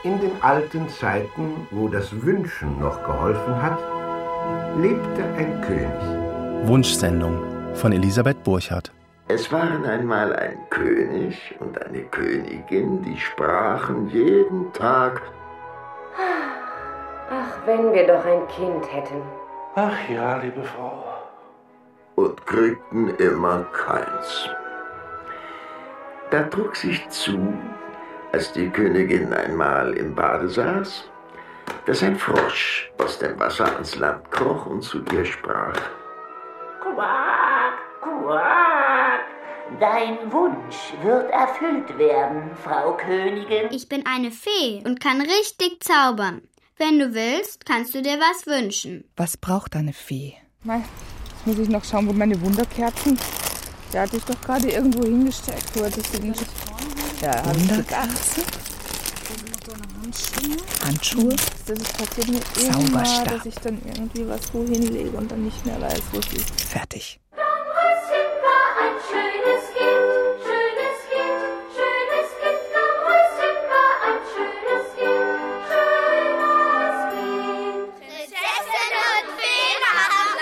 In den alten Zeiten, wo das Wünschen noch geholfen hat, lebte ein König. Wunschsendung von Elisabeth Burchardt. Es waren einmal ein König und eine Königin, die sprachen jeden Tag: Ach, wenn wir doch ein Kind hätten. Ach ja, liebe Frau. Und kriegten immer keins. Da trug sich zu, als die Königin einmal im Bade saß, dass ein Frosch aus dem Wasser ans Land kroch und zu ihr sprach: Quack, quack, dein Wunsch wird erfüllt werden, Frau Königin. Ich bin eine Fee und kann richtig zaubern. Wenn du willst, kannst du dir was wünschen. Was braucht eine Fee? Jetzt muss ich noch schauen, wo meine Wunderkerzen... Die hatte ich doch gerade irgendwo hingestellt. Wo hatte ich sie denn? Ja, Wunderkerzen? Handschuhe? Das passiert mir immer, Zauberstab. dass ich dann irgendwie was wo hinlege und dann nicht mehr weiß, wo es ist. Fertig. Dornröschen war ein schönes Kind, schönes Kind, schönes Kind. Dornröschen war ein schönes Kind, schönes Kind. Prinzessin und Feen haben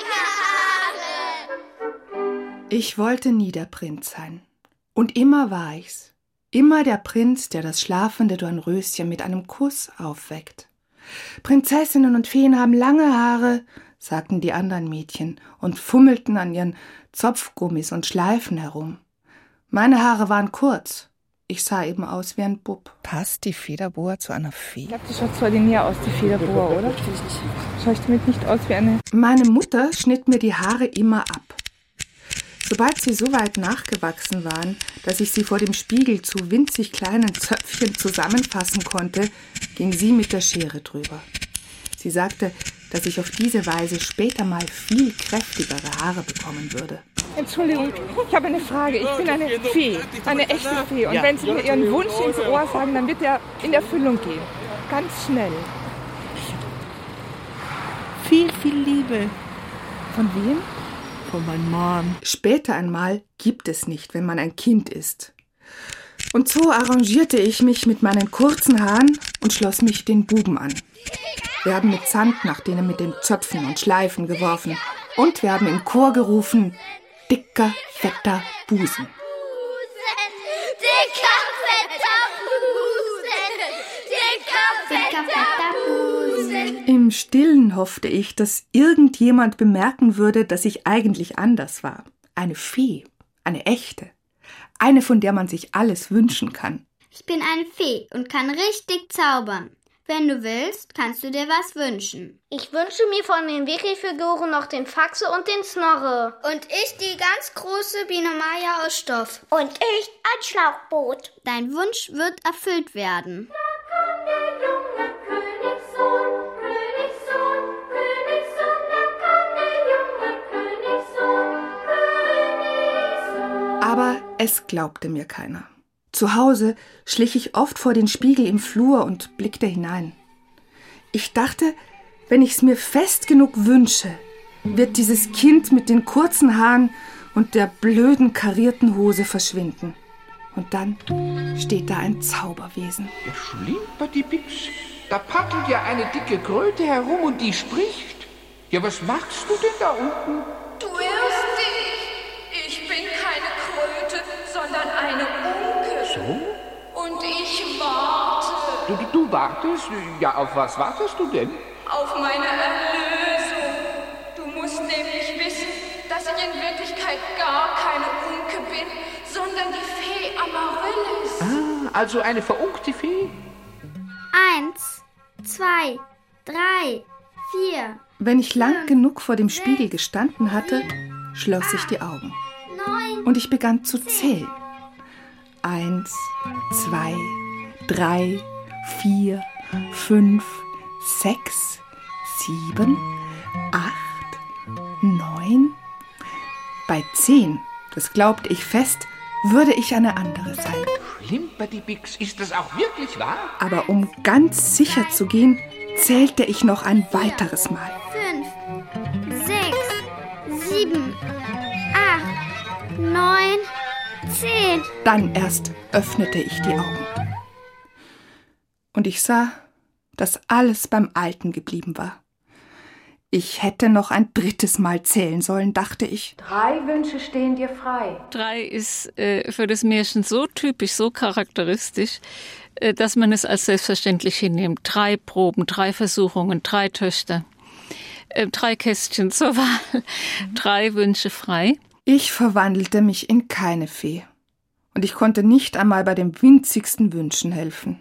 lange Haare. Ich wollte nie der Prinz sein. Und immer war ich's. Immer der Prinz, der das schlafende Dornröschen mit einem Kuss aufweckt. Prinzessinnen und Feen haben lange Haare, sagten die anderen Mädchen und fummelten an ihren Zopfgummis und Schleifen herum. Meine Haare waren kurz. Ich sah eben aus wie ein Bub. Passt die Federboa zu einer Fee? Ich glaube, die schaut zwar näher aus, die Federboa, oder? Schaue ich damit nicht aus wie eine... Meine Mutter schnitt mir die Haare immer ab. Sobald sie so weit nachgewachsen waren, dass ich sie vor dem Spiegel zu winzig kleinen Zöpfchen zusammenfassen konnte, ging sie mit der Schere drüber. Sie sagte, dass ich auf diese Weise später mal viel kräftigere Haare bekommen würde. Entschuldigung, ich habe eine Frage. Ich bin eine Fee, eine echte Fee. Und wenn Sie mir Ihren Wunsch ins Ohr sagen, dann wird er in Erfüllung gehen. Ganz schnell. Viel, viel Liebe. Von wem? Von meinem Mann. Später einmal gibt es nicht, wenn man ein Kind ist. Und so arrangierte ich mich mit meinen kurzen Haaren und schloss mich den Buben an. Wir haben mit Sand nach denen mit den Zöpfen und Schleifen geworfen. Und wir haben im Chor gerufen: dicker, fetter Busen. Dicker, fetter Busen. Dicker, fetter Busen. Im Stillen hoffte ich, dass irgendjemand bemerken würde, dass ich eigentlich anders war. Eine Fee, eine echte. Eine, von der man sich alles wünschen kann. Ich bin eine Fee und kann richtig zaubern. Wenn du willst, kannst du dir was wünschen. Ich wünsche mir von den Wickelfiguren noch den Faxe und den Snorre. Und ich die ganz große Biene Maya aus Stoff. Und ich ein Schlauchboot. Dein Wunsch wird erfüllt werden. Da kam der junge Königssohn, Königssohn, Königssohn. Da kam der junge Königssohn, Königssohn. Aber es glaubte mir keiner. Zu Hause schlich ich oft vor den Spiegel im Flur und blickte hinein. Ich dachte, wenn ich's mir fest genug wünsche, wird dieses Kind mit den kurzen Haaren und der blöden karierten Hose verschwinden. Und dann steht da ein Zauberwesen. Ja, Schlimperdiepix, da paddelt ja eine dicke Kröte herum und die spricht. Ja, was machst du denn da unten? Du irrst dich. Ich bin keine Kröte, sondern eine Unke. So? Und ich warte. Du wartest? Ja, auf was wartest du denn? Auf meine Erlösung. Du musst nämlich wissen, dass ich in Wirklichkeit gar keine Unke bin, sondern die Fee Amaryllis. Ah, also eine verunkte Fee? 1, 2, 3, 4. Wenn ich lang genug vor dem Spiegel gestanden hatte, schloss ich die Augen. 9. Und ich begann zu zählen. 1, 2, 3, 4, 5, 6, 7, 8, 9. Bei 10, das glaubte ich fest, würde ich eine andere sein. Schlimperdiepix, ist das auch wirklich wahr? Aber um ganz sicher zu gehen, zählte ich noch ein weiteres Mal. 5, 6, 7, 8, 9, 10. Dann erst öffnete ich die Augen. Und ich sah, dass alles beim Alten geblieben war. Ich hätte noch ein 3. Mal zählen sollen, dachte ich. 3 Wünsche stehen dir frei. 3 ist für das Märchen so typisch, so charakteristisch, dass man es als selbstverständlich hinnimmt. 3 Proben, 3 Versuchungen, 3 Töchter, 3 Kästchen zur Wahl, 3 Wünsche frei. Ich verwandelte mich in keine Fee. Und ich konnte nicht einmal bei den winzigsten Wünschen helfen.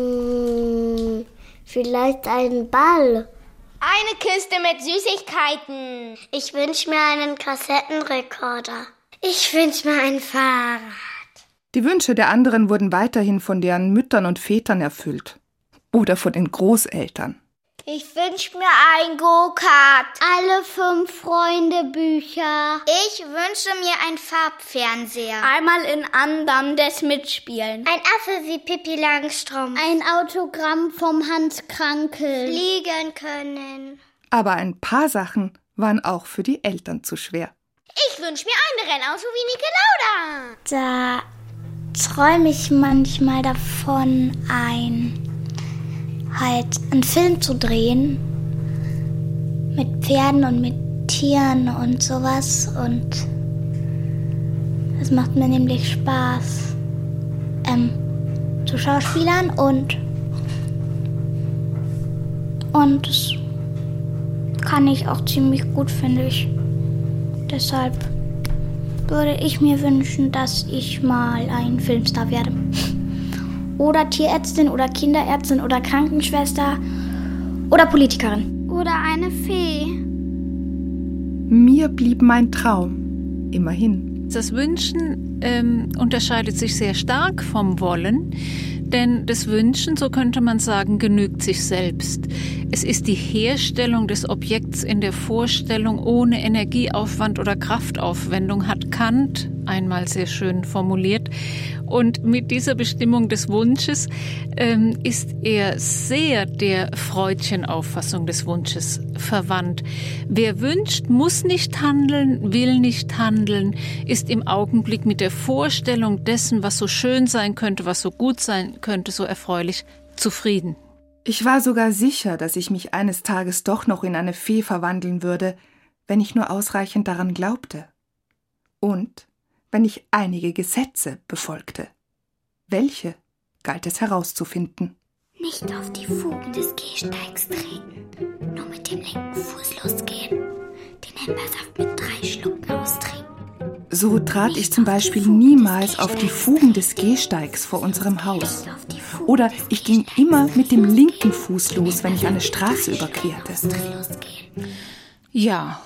Vielleicht einen Ball. Eine Kiste mit Süßigkeiten. Ich wünsche mir einen Kassettenrekorder. Ich wünsche mir ein Fahrrad. Die Wünsche der anderen wurden weiterhin von deren Müttern und Vätern erfüllt. Oder von den Großeltern. Ich wünsche mir ein Go-Kart. Alle 5 Freunde-Bücher. Ich wünsche mir ein Farbfernseher. Einmal in Anderndes mitspielen. Ein Affe wie Pippi Langstrumpf. Ein Autogramm vom Hans Krankel. Fliegen können. Aber ein paar Sachen waren auch für die Eltern zu schwer. Ich wünsche mir ein Rennauto wie Niki Lauda. Da träume ich manchmal davon halt einen Film zu drehen mit Pferden und mit Tieren und sowas, und das macht mir nämlich Spaß zu Schauspielern und das kann ich auch ziemlich gut, finde ich. Deshalb würde ich mir wünschen, dass ich mal ein Filmstar werde. Oder Tierärztin oder Kinderärztin oder Krankenschwester oder Politikerin. Oder eine Fee. Mir blieb mein Traum, immerhin. Das Wünschen unterscheidet sich sehr stark vom Wollen, denn das Wünschen, so könnte man sagen, genügt sich selbst. Es ist die Herstellung des Objekts in der Vorstellung ohne Energieaufwand oder Kraftaufwendung, hat Kant einmal sehr schön formuliert. Und mit dieser Bestimmung des Wunsches ist er sehr der Freudschen Auffassung des Wunsches verwandt. Wer wünscht, muss nicht handeln, will nicht handeln, ist im Augenblick mit der Vorstellung dessen, was so schön sein könnte, was so gut sein könnte, so erfreulich, zufrieden. Ich war sogar sicher, dass ich mich eines Tages doch noch in eine Fee verwandeln würde, wenn ich nur ausreichend daran glaubte. Und wenn ich einige Gesetze befolgte. Welche galt es herauszufinden? Nicht auf die Fugen des Gehsteigs treten, nur mit dem linken Fuß losgehen, den Himbeersaft mit 3 Schlucken austrinken. So trat ich zum Beispiel niemals auf die Fugen des Gehsteigs vor unserem Haus. Oder ich ging immer mit dem linken Fuß los, wenn ich eine Straße überquerte. Ja.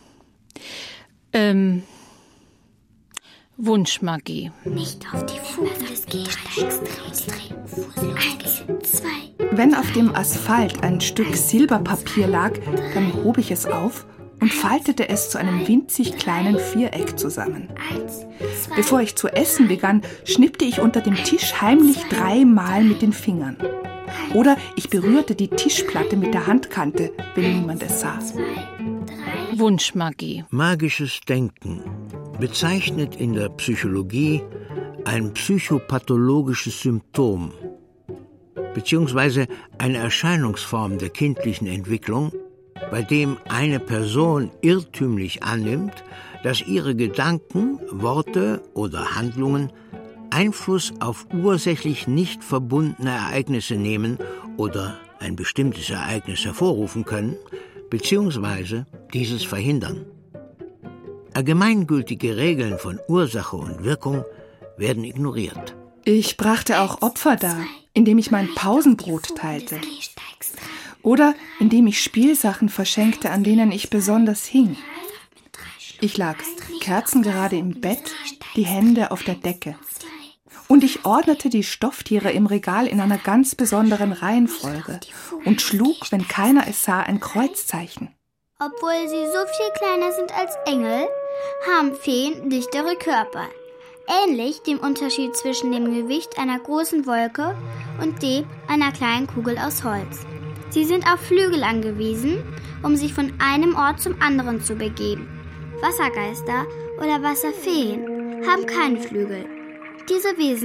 Wunschmagie. Nicht auf die Fugen des Gehsteigs treten, Fuß losgehen. 2. Wenn auf dem Asphalt ein Stück Silberpapier lag, dann hob ich es auf und faltete es zu einem winzig kleinen Viereck zusammen. Bevor ich zu essen begann, schnippte ich unter dem Tisch heimlich 3 Mal mit den Fingern. Oder ich berührte die Tischplatte mit der Handkante, wenn niemand es sah. Wunschmagie. Magisches Denken bezeichnet in der Psychologie ein psychopathologisches Symptom beziehungsweise eine Erscheinungsform der kindlichen Entwicklung, bei dem eine Person irrtümlich annimmt, dass ihre Gedanken, Worte oder Handlungen Einfluss auf ursächlich nicht verbundene Ereignisse nehmen oder ein bestimmtes Ereignis hervorrufen können, beziehungsweise dieses verhindern. Allgemeingültige Regeln von Ursache und Wirkung werden ignoriert. Ich brachte auch Opfer dar, indem ich mein Pausenbrot teilte. Oder indem ich Spielsachen verschenkte, an denen ich besonders hing. Ich lag kerzengerade im Bett, die Hände auf der Decke. Und ich ordnete die Stofftiere im Regal in einer ganz besonderen Reihenfolge und schlug, wenn keiner es sah, ein Kreuzzeichen. Obwohl sie so viel kleiner sind als Engel, haben Feen dichtere Körper. Ähnlich dem Unterschied zwischen dem Gewicht einer großen Wolke und dem einer kleinen Kugel aus Holz. Sie sind auf Flügel angewiesen, um sich von einem Ort zum anderen zu begeben. Wassergeister oder Wasserfeen haben keine Flügel. Diese Wesen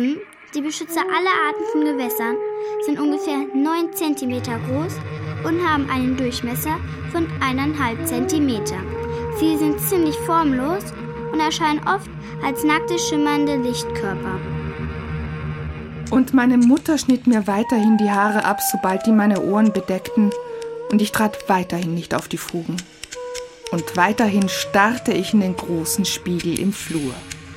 Die Beschützer aller Arten von Gewässern sind ungefähr 9 cm groß und haben einen Durchmesser von 1,5 cm. Sie sind ziemlich formlos und erscheinen oft als nackte, schimmernde Lichtkörper. Und meine Mutter schnitt mir weiterhin die Haare ab, sobald die meine Ohren bedeckten, und ich trat weiterhin nicht auf die Fugen. Und weiterhin starrte ich in den großen Spiegel im Flur.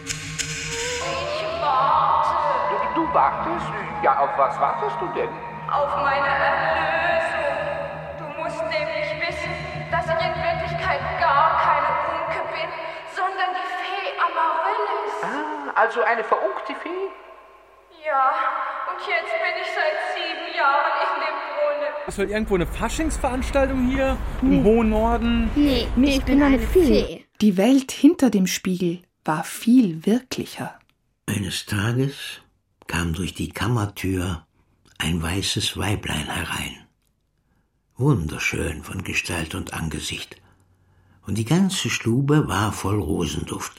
Du wartest? Ja, auf was wartest du denn? Auf meine Erlösung. Du musst nämlich wissen, dass ich in Wirklichkeit gar keine Unke bin, sondern die Fee Amaryllis. Ah, also eine verunkte Fee? Ja, und jetzt bin ich seit 7 Jahren in dem Brunnen. Ist wohl irgendwo eine Faschingsveranstaltung hier? Im hohen Norden? Nee, ich bin eine Fee. Die Welt hinter dem Spiegel war viel wirklicher. Eines Tages kam durch die Kammertür ein weißes Weiblein herein. Wunderschön von Gestalt und Angesicht. Und die ganze Stube war voll Rosenduft.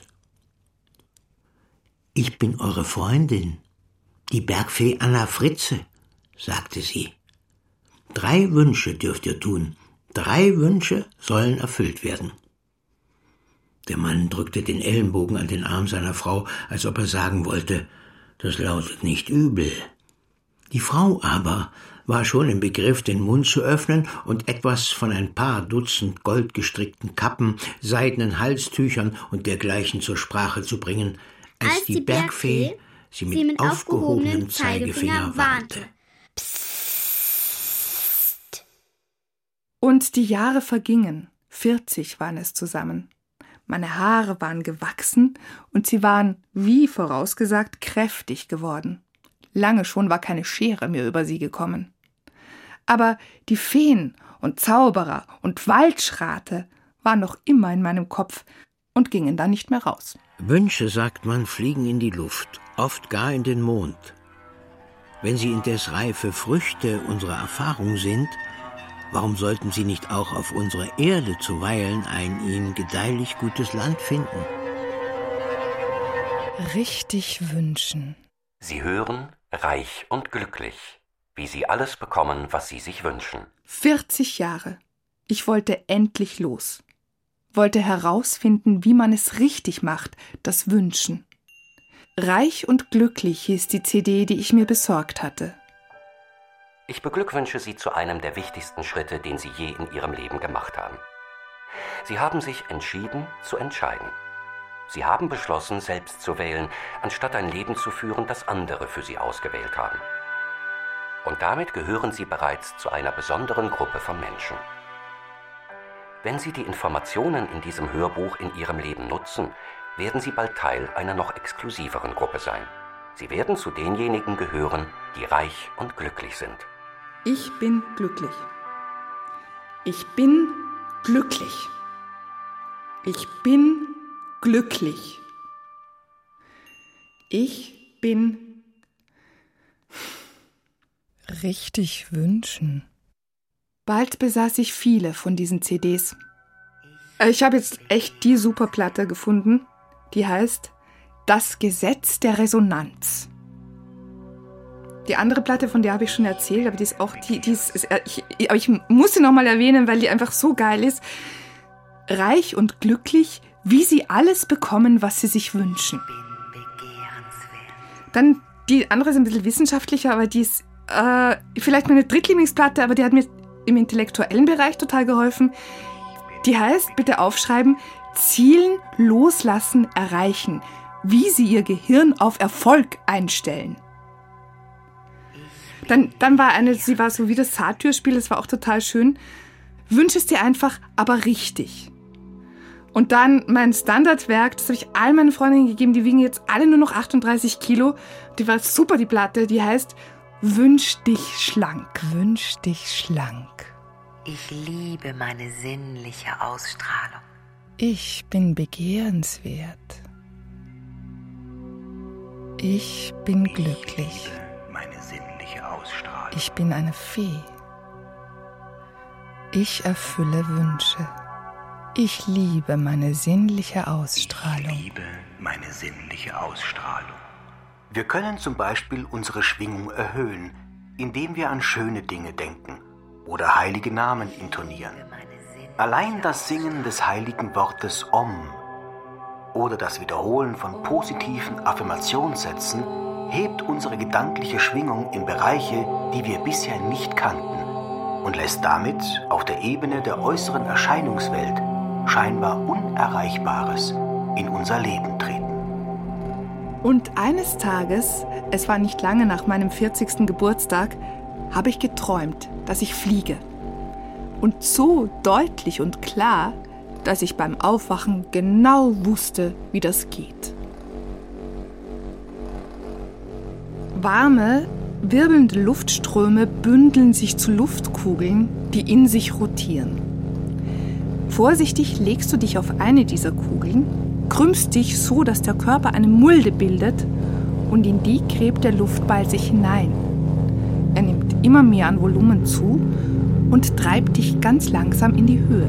»Ich bin eure Freundin, die Bergfee Anna Fritze«, sagte sie. »3 Wünsche dürft ihr tun. 3 Wünsche sollen erfüllt werden.« Der Mann drückte den Ellenbogen an den Arm seiner Frau, als ob er sagen wollte, das lautet nicht übel. Die Frau aber war schon im Begriff, den Mund zu öffnen und etwas von ein paar Dutzend goldgestrickten Kappen, seidenen Halstüchern und dergleichen zur Sprache zu bringen, als die Bergfee sie mit aufgehobenem Zeigefinger warnte. Psst. Und die Jahre vergingen. 40 waren es zusammen. Meine Haare waren gewachsen und sie waren, wie vorausgesagt, kräftig geworden. Lange schon war keine Schere mehr über sie gekommen. Aber die Feen und Zauberer und Waldschrate waren noch immer in meinem Kopf und gingen da nicht mehr raus. Wünsche, sagt man, fliegen in die Luft, oft gar in den Mond. Wenn sie indes reife Früchte unserer Erfahrung sind, warum sollten sie nicht auch auf unserer Erde zuweilen ein ihnen gedeihlich gutes Land finden? Richtig wünschen. Sie hören Reich und glücklich, wie Sie alles bekommen, was Sie sich wünschen. 40 Jahre. Ich wollte endlich los. Wollte herausfinden, wie man es richtig macht, das Wünschen. Reich und glücklich hieß die CD, die ich mir besorgt hatte. Ich beglückwünsche Sie zu einem der wichtigsten Schritte, den Sie je in Ihrem Leben gemacht haben. Sie haben sich entschieden, zu entscheiden. Sie haben beschlossen, selbst zu wählen, anstatt ein Leben zu führen, das andere für Sie ausgewählt haben. Und damit gehören Sie bereits zu einer besonderen Gruppe von Menschen. Wenn Sie die Informationen in diesem Hörbuch in Ihrem Leben nutzen, werden Sie bald Teil einer noch exklusiveren Gruppe sein. Sie werden zu denjenigen gehören, die reich und glücklich sind. Ich bin glücklich. Ich bin glücklich. Ich bin glücklich. Ich bin richtig wünschen. Bald besaß ich viele von diesen CDs. Ich habe jetzt echt die super Platte gefunden, die heißt Das Gesetz der Resonanz. Die andere Platte, von der habe ich schon erzählt, aber die ist auch, ich muss sie nochmal erwähnen, weil die einfach so geil ist. Reich und glücklich, wie sie alles bekommen, was sie sich wünschen. Dann die andere ist ein bisschen wissenschaftlicher, aber die ist vielleicht meine drittlieblingsplatte, aber die hat mir im intellektuellen Bereich total geholfen. Die heißt, bitte aufschreiben, Zielen, Loslassen, Erreichen. Wie sie ihr Gehirn auf Erfolg einstellen. Dann war sie war so wie das Satyr-Spiel, das war auch total schön. Wünsch es dir einfach, aber richtig. Und dann mein Standardwerk, das habe ich all meinen Freundinnen gegeben, die wiegen jetzt alle nur noch 38 Kilo. Die war super, die Platte, die heißt Wünsch dich schlank. Wünsch dich schlank. Ich liebe meine sinnliche Ausstrahlung. Ich bin begehrenswert. Ich bin glücklich. Meine sinnliche Ausstrahlung. Ich bin eine Fee. Ich erfülle Wünsche. Ich liebe meine sinnliche Ausstrahlung. Ich liebe meine sinnliche Ausstrahlung. Wir können zum Beispiel unsere Schwingung erhöhen, indem wir an schöne Dinge denken oder heilige Namen intonieren. Allein das Singen des heiligen Wortes Om oder das Wiederholen von positiven Affirmationssätzen hebt unsere gedankliche Schwingung in Bereiche, die wir bisher nicht kannten und lässt damit auf der Ebene der äußeren Erscheinungswelt scheinbar Unerreichbares in unser Leben treten. Und eines Tages, es war nicht lange nach meinem 40. Geburtstag, habe ich geträumt, dass ich fliege. Und so deutlich und klar, dass ich beim Aufwachen genau wusste, wie das geht. Warme, wirbelnde Luftströme bündeln sich zu Luftkugeln, die in sich rotieren. Vorsichtig legst du dich auf eine dieser Kugeln, krümmst dich so, dass der Körper eine Mulde bildet und in die gräbt der Luftball sich hinein. Er nimmt immer mehr an Volumen zu und treibt dich ganz langsam in die Höhe.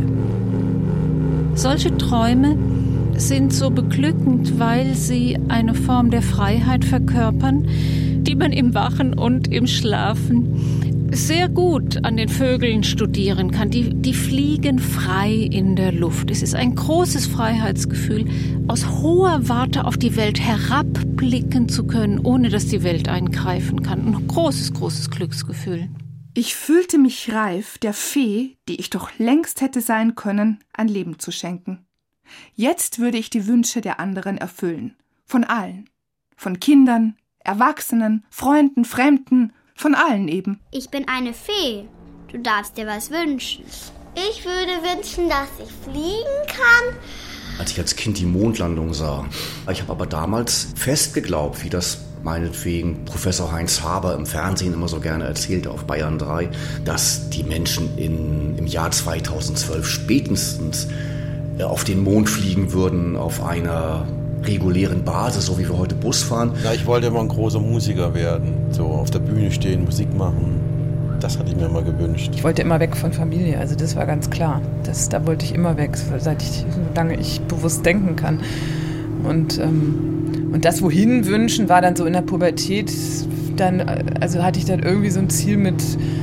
Solche Träume sind so beglückend, weil sie eine Form der Freiheit verkörpern, die man im Wachen und im Schlafen sehr gut an den Vögeln studieren kann. Die fliegen frei in der Luft. Es ist ein großes Freiheitsgefühl, aus hoher Warte auf die Welt herabblicken zu können, ohne dass die Welt eingreifen kann. Ein großes, großes Glücksgefühl. Ich fühlte mich reif, der Fee, die ich doch längst hätte sein können, ein Leben zu schenken. Jetzt würde ich die Wünsche der anderen erfüllen. Von allen. Von Kindern, Erwachsenen, Freunden, Fremden, von allen eben. Ich bin eine Fee. Du darfst dir was wünschen. Ich würde wünschen, dass ich fliegen kann. Als ich als Kind die Mondlandung sah. Ich habe aber damals fest geglaubt, wie das meinetwegen Professor Heinz Haber im Fernsehen immer so gerne erzählte auf Bayern 3, dass die Menschen im Jahr 2012 spätestens auf den Mond fliegen würden, auf einer regulären Basis, so wie wir heute Bus fahren. Ja, ich wollte immer ein großer Musiker werden, so auf der Bühne stehen, Musik machen. Das hatte ich mir immer gewünscht. Ich wollte immer weg von Familie, also das war ganz klar. Da wollte ich immer weg, solange ich bewusst denken kann. Und das Wohin wünschen war dann so in der Pubertät, also hatte ich dann irgendwie so ein Ziel mit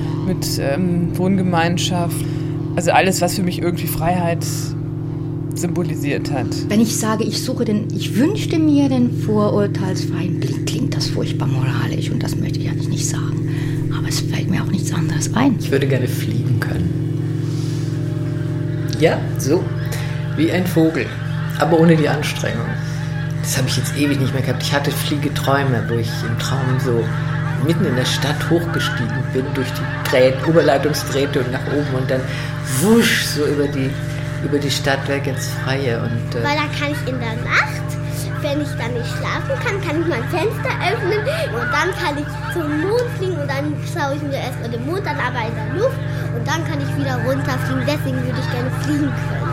Wohngemeinschaft. Also alles, was für mich irgendwie Freiheit symbolisiert hat. Wenn ich sage, ich wünschte mir den vorurteilsfreien Blick, klingt das furchtbar moralisch und das möchte ich eigentlich nicht sagen. Aber es fällt mir auch nichts anderes ein. Ich würde gerne fliegen können. Ja, so wie ein Vogel, aber ohne die Anstrengung. Das habe ich jetzt ewig nicht mehr gehabt. Ich hatte Fliegeträume, wo ich im Traum so mitten in der Stadt hochgestiegen bin, durch die Oberleitungsdrähte und nach oben und dann wusch so über die Stadt weg ins Freie. Und, weil dann kann ich in der Nacht, wenn ich dann nicht schlafen kann ich mein Fenster öffnen und dann kann ich zum Mond fliegen und dann schaue ich mir erstmal den Mond an, aber in der Luft und dann kann ich wieder runterfliegen. Deswegen würde ich gerne fliegen können.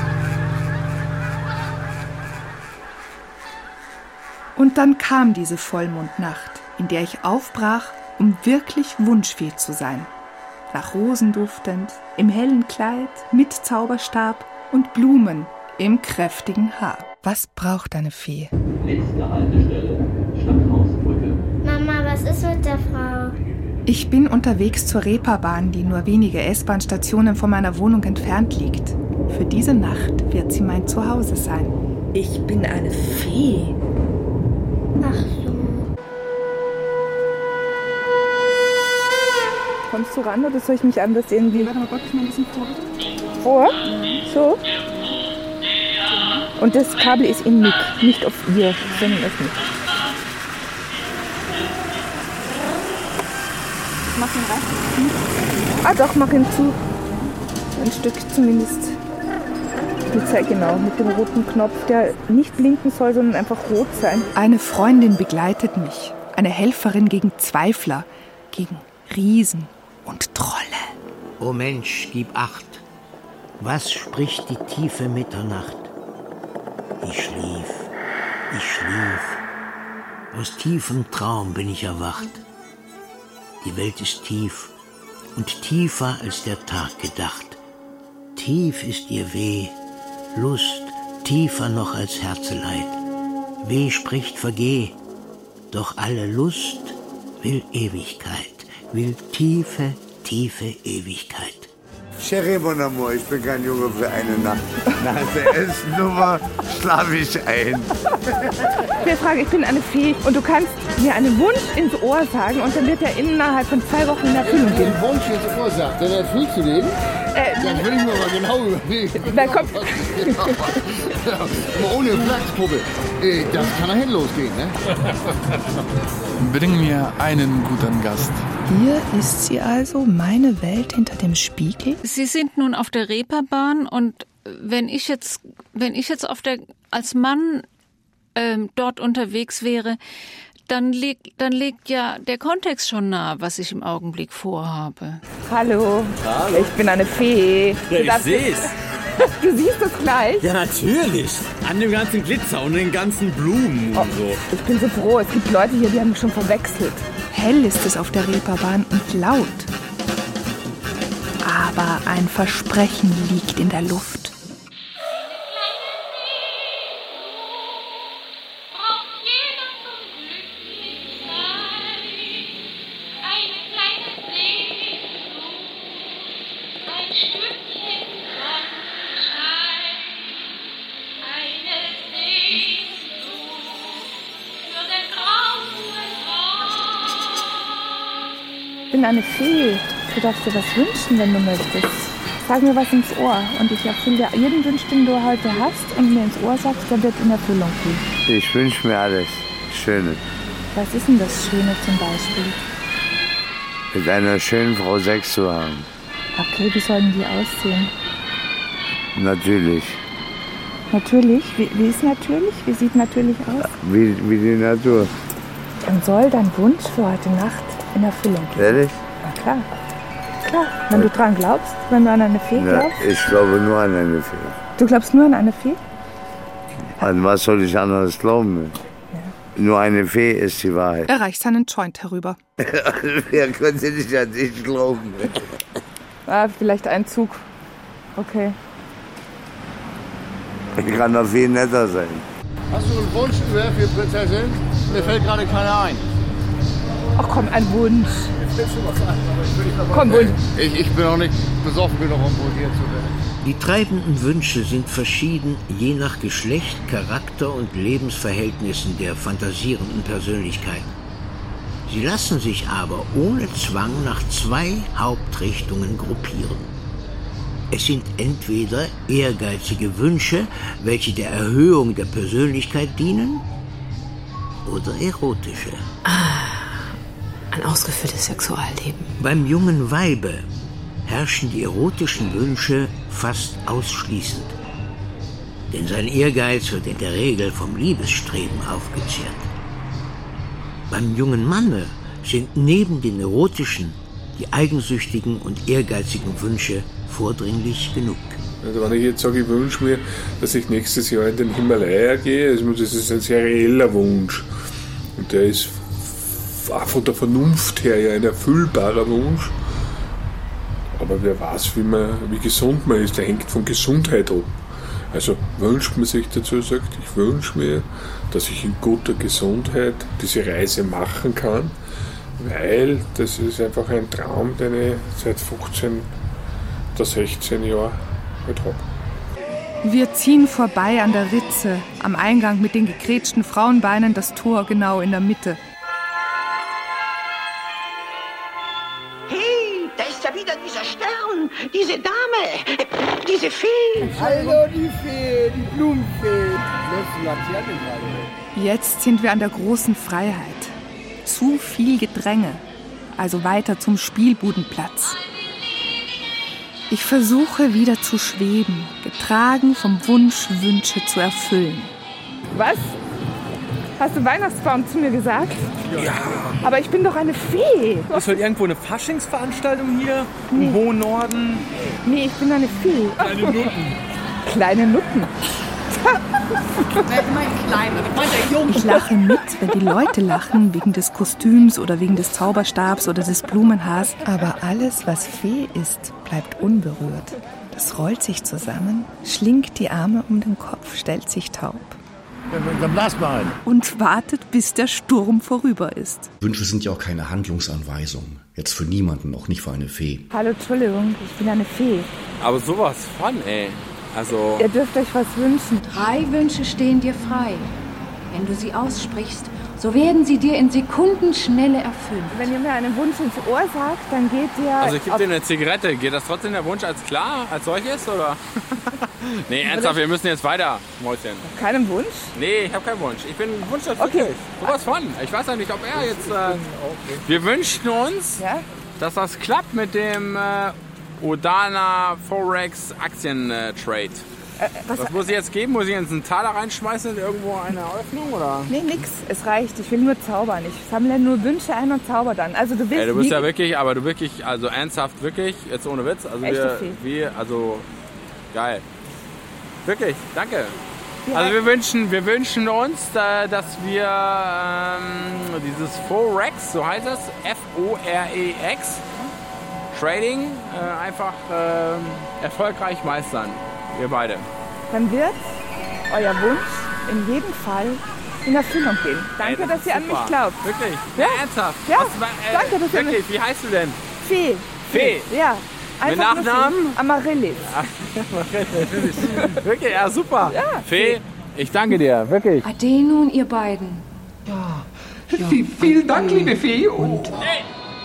Und dann kam diese Vollmondnacht, in der ich aufbrach, um wirklich wunschfähig zu sein. Nach Rosen duftend, im hellen Kleid, mit Zauberstab und Blumen im kräftigen Haar. Was braucht eine Fee? Nächste Haltestelle, Stadthausbrücke. Mama, was ist mit der Frau? Ich bin unterwegs zur Reeperbahn, die nur wenige S-Bahn-Stationen von meiner Wohnung entfernt liegt. Für diese Nacht wird sie mein Zuhause sein. Ich bin eine Fee. Ach so. Kommst du ran oder soll ich mich anders irgendwie... Warte mal, Gott, ich mal ein bisschen vor. So. Und das Kabel ist in Nick, nicht auf ihr, sondern auf mich. Mach ihn rein. Ah doch, mach ihn zu. Ein Stück zumindest. Genau, mit dem roten Knopf, der nicht blinken soll, sondern einfach rot sein. Eine Freundin begleitet mich. Eine Helferin gegen Zweifler, gegen Riesen und Trolle. O Mensch, gib Acht. Was spricht die tiefe Mitternacht? Ich schlief. Aus tiefem Traum bin ich erwacht. Die Welt ist tief und tiefer als der Tag gedacht. Tief ist ihr Weh, Lust tiefer noch als Herzeleid. Weh spricht vergeh, Doch alle Lust will Ewigkeit, will tiefe, tiefe Ewigkeit. Chérie, mon amour, ich bin kein Junge für eine Nacht. Nach der ersten Nummer schlafe ich ein. Wir fragen, ich bin eine Fee und du kannst mir einen Wunsch ins Ohr sagen und dann wird er innerhalb von 2 Wochen in Erfüllung gehen. Wenn du einen Wunsch ins Ohr sagst, dann erfüllst du den? Das will ich mir mal genau überlegen. Da kommt... Aber ohne Flachspuppe, das kann nachher losgehen, ne? Bring mir einen guten Gast. Hier ist sie also, meine Welt hinter dem Spiegel. Sie sind nun auf der Reeperbahn und wenn ich jetzt als Mann dort unterwegs wäre, dann liegt ja der Kontext schon nahe, was ich im Augenblick vorhabe. Hallo. Ich bin eine Fee. Ja, ich seh's. Du siehst es gleich? Ja, natürlich. An dem ganzen Glitzer und den ganzen Blumen und so. Ich bin so froh. Es gibt Leute hier, die haben mich schon verwechselt. Hell ist es auf der Reeperbahn und laut. Aber ein Versprechen liegt in der Luft. Ich bin eine Fee. Du darfst dir was wünschen, wenn du möchtest. Sag mir was ins Ohr und ich erfülle dir jeden Wunsch, den du heute hast und mir ins Ohr sagst, der wird in Erfüllung gehen. Ich wünsche mir alles Schöne. Was ist denn das Schöne zum Beispiel? Mit einer schönen Frau Sex zu haben. Okay, wie sollen die aussehen? Natürlich. Natürlich? Wie ist natürlich? Wie sieht natürlich aus? Wie die Natur. Dann soll dein Wunsch für heute Nacht in Erfüllung gehen. Ehrlich? Na klar. Klar, wenn du dran glaubst, wenn du an eine Fee glaubst. Ich glaube nur an eine Fee. Du glaubst nur an eine Fee? An was soll ich anderes glauben? Ja. Nur eine Fee ist die Wahrheit. Er reicht seinen Joint herüber. Wer könnte nicht an dich glauben? Vielleicht ein Zug. Okay. Ich kann doch viel netter sein. Hast du einen Wunsch für Prinzessin? Mir fällt gerade keiner ein. Ach komm, ein Wunsch. Mir fällt schon was ein, aber ich will nicht komm, Wunsch. Ich bin auch nicht besoffen genug, um wohl hier zu werden. Die treibenden Wünsche sind verschieden, je nach Geschlecht, Charakter und Lebensverhältnissen der fantasierenden Persönlichkeiten. Sie lassen sich aber ohne Zwang nach 2 Hauptrichtungen gruppieren. Es sind entweder ehrgeizige Wünsche, welche der Erhöhung der Persönlichkeit dienen, oder erotische. Ein ausgefülltes Sexualleben. Beim jungen Weibe herrschen die erotischen Wünsche fast ausschließend. Denn sein Ehrgeiz wird in der Regel vom Liebesstreben aufgezehrt. Beim jungen Manne sind neben den erotischen die eigensüchtigen und ehrgeizigen Wünsche vordringlich genug. Also wenn ich jetzt sage, ich wünsche mir, dass ich nächstes Jahr in den Himalaya gehe, also das ist ein sehr reeller Wunsch. Und der ist auch von der Vernunft her ja ein erfüllbarer Wunsch. Aber wer weiß, wie gesund man ist, der hängt von Gesundheit ab. Also wünscht man sich dazu, sagt, ich wünsche mir, dass ich in guter Gesundheit diese Reise machen kann, weil das ist einfach ein Traum, den ich seit 15 oder 16 Jahren halt habe. Wir ziehen vorbei an der Ritze, am Eingang mit den gekrätschten Frauenbeinen, das Tor genau in der Mitte. Hey, da ist ja wieder dieser Stern, diese Dame, diese Fee. Hallo, die Fee, die Blumenfee. Lässt die Laterne gerade. Jetzt sind wir an der großen Freiheit. Zu viel Gedränge, also weiter zum Spielbudenplatz. Ich versuche wieder zu schweben, getragen vom Wunsch, Wünsche zu erfüllen. Was? Hast du Weihnachtsbaum zu mir gesagt? Ja. Aber ich bin doch eine Fee. Ist halt irgendwo eine Faschingsveranstaltung hier im hohen Norden? Nee, ich bin eine Fee. Kleine Nutten. Kleine Nutten. Ich lache mit, wenn die Leute lachen, wegen des Kostüms oder wegen des Zauberstabs oder des Blumenhaars. Aber alles, was Fee ist, bleibt unberührt. Das rollt sich zusammen, schlingt die Arme um den Kopf, stellt sich taub. Dann blas mal ein. Und wartet, bis der Sturm vorüber ist. Wünsche sind ja auch keine Handlungsanweisungen. Jetzt für niemanden, auch nicht für eine Fee. Hallo, Entschuldigung, ich bin eine Fee. Aber sowas von, ey. Also. Ihr dürft euch was wünschen. 3 Wünsche stehen dir frei. Wenn du sie aussprichst, so werden sie dir in Sekundenschnelle erfüllt. Wenn ihr mir einen Wunsch ins Ohr sagt, dann geht ihr... Also ich gebe dir eine Zigarette. Geht das trotzdem der Wunsch als klar, als solches, oder? Nee, ernsthaft, wir müssen jetzt weiter, Mäuschen. Keinen Wunsch? Nee, ich habe keinen Wunsch. Ich bin wunschlos wirklich. Sowas von. Ich weiß ja nicht, ob er jetzt... Wir wünschen uns, dass das klappt mit dem Odana Forex Aktien-Trade. Was muss ich jetzt geben? Muss ich jetzt einen Taler reinschmeißen in irgendwo eine Öffnung, oder? Nee, nix. Es reicht. Ich will nur zaubern. Ich sammle nur Wünsche ein und zauber dann. Also du willst... Ey, du bist ja wirklich, aber du wirklich, also ernsthaft, wirklich, jetzt ohne Witz. Also also geil. Wirklich, danke. Also wir wünschen uns, dass wir dieses Forex, so heißt es, F-O-R-E-X, Trading, einfach erfolgreich meistern. Wir beide. Dann wird euer Wunsch in jedem Fall in Erfüllung gehen. Danke, dass ihr an mich glaubt. Wirklich? Ja, ernsthaft? Ja, danke, dass ihr wirklich, wie heißt du denn? Fee. Fee? Ja. Mit Nachnamen? Amaryllis. Wirklich, ja, super. Ja, Fee, ich danke dir, wirklich. Ade nun, ihr beiden. Ja. Vielen Dank, liebe Fee. Und... Hey.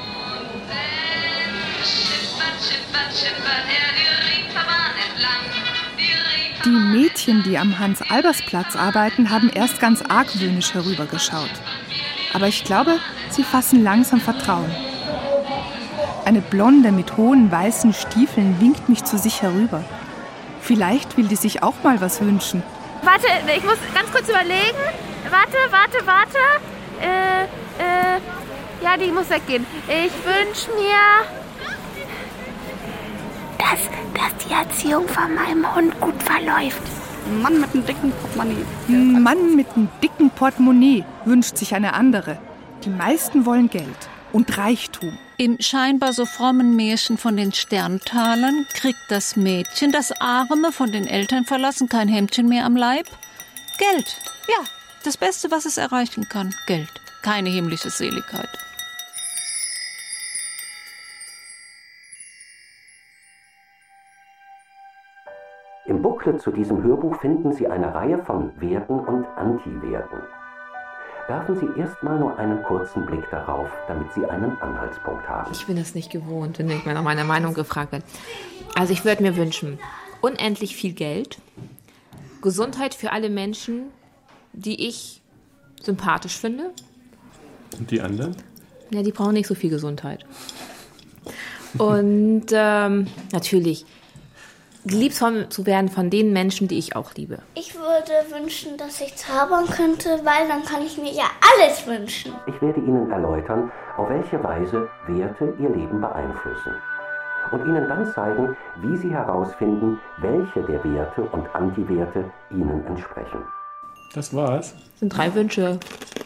Die Mädchen, die am Hans-Albers-Platz arbeiten, haben erst ganz argwöhnisch herübergeschaut. Aber ich glaube, sie fassen langsam Vertrauen. Eine Blonde mit hohen weißen Stiefeln winkt mich zu sich herüber. Vielleicht will die sich auch mal was wünschen. Warte, ich muss ganz kurz überlegen. Warte. Ja, die muss weggehen. Ich wünsche mir... dass die Erziehung von meinem Hund gut verläuft. Ein Mann mit einem dicken Portemonnaie. Ein Mann mit einem dicken Portemonnaie wünscht sich eine andere. Die meisten wollen Geld und Reichtum. Im scheinbar so frommen Märchen von den Sterntalern kriegt das Mädchen, das Arme, von den Eltern verlassen, kein Hemdchen mehr am Leib, Geld. Ja, das Beste, was es erreichen kann, Geld. Keine himmlische Seligkeit. Im Booklet zu diesem Hörbuch finden Sie eine Reihe von Werten und Anti-Werten. Werfen Sie erstmal nur einen kurzen Blick darauf, damit Sie einen Anhaltspunkt haben. Ich bin das nicht gewohnt, wenn ich mir nach meiner Meinung gefragt werde. Also ich würde mir wünschen, unendlich viel Geld, Gesundheit für alle Menschen, die ich sympathisch finde. Und die anderen? Ja, die brauchen nicht so viel Gesundheit. Und natürlich geliebt zu werden von den Menschen, die ich auch liebe. Ich würde wünschen, dass ich zaubern könnte, weil dann kann ich mir ja alles wünschen. Ich werde Ihnen erläutern, auf welche Weise Werte Ihr Leben beeinflussen. Und Ihnen dann zeigen, wie Sie herausfinden, welche der Werte und Antiwerte Ihnen entsprechen. Das war's? Das sind 3 Wünsche.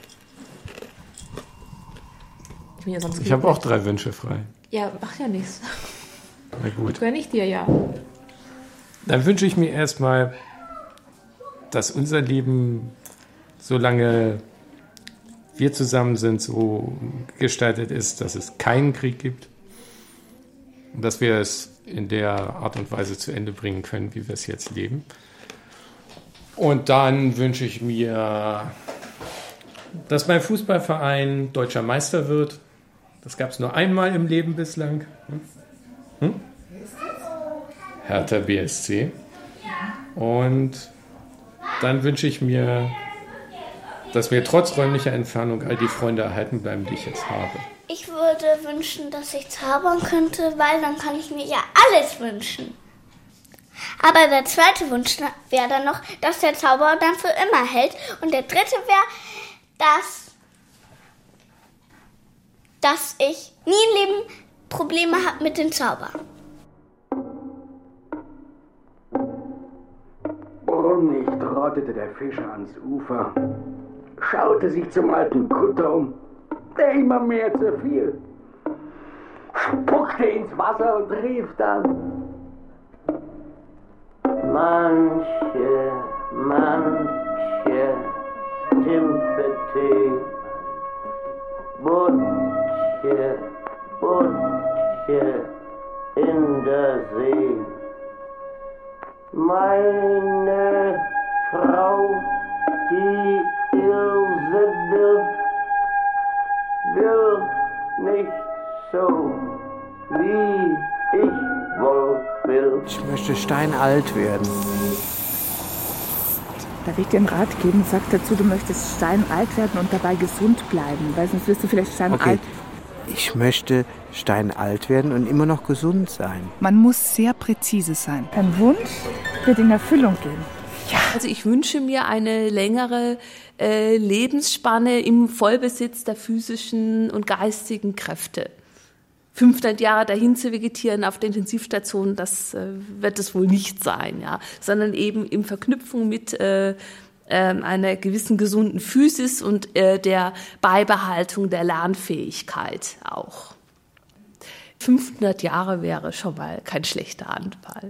Ich habe auch 3 Wünsche frei. Ja, macht ja nichts. Na gut. Gönn ich dir ja. Dann wünsche ich mir erstmal, dass unser Leben, solange wir zusammen sind, so gestaltet ist, dass es keinen Krieg gibt. Und dass wir es in der Art und Weise zu Ende bringen können, wie wir es jetzt leben. Und dann wünsche ich mir, dass mein Fußballverein deutscher Meister wird. Das gab es nur einmal im Leben bislang. Hertha BSC. Und dann wünsche ich mir, dass mir trotz räumlicher Entfernung all die Freunde erhalten bleiben, die ich jetzt habe. Ich würde wünschen, dass ich zaubern könnte, weil dann kann ich mir ja alles wünschen. Aber der zweite Wunsch wäre dann noch, dass der Zauber dann für immer hält. Und der dritte wäre, dass ich nie im Leben Probleme habe mit den Zaubern. Brummig trottete der Fischer ans Ufer, schaute sich zum alten Kutter um, der immer mehr zerfiel, spuckte ins Wasser und rief dann: Manche Timpete, Butche, Butche in der See. Meine Frau, die Ilse will nicht so, wie ich wohl will. Ich möchte steinalt werden. Darf ich dir einen Rat geben? Sag dazu, du möchtest steinalt werden und dabei gesund bleiben, weil sonst wirst du vielleicht steinalt. Okay. Ich möchte steinalt werden und immer noch gesund sein. Man muss sehr präzise sein. Dein Wunsch wird in Erfüllung gehen. Ja. Also ich wünsche mir eine längere Lebensspanne im Vollbesitz der physischen und geistigen Kräfte. 500 Jahre dahin zu vegetieren auf der Intensivstation, das wird es wohl nicht sein, ja, sondern eben in Verknüpfung mit einer gewissen gesunden Physis und der Beibehaltung der Lernfähigkeit auch. 500 Jahre wäre schon mal kein schlechter Anfall.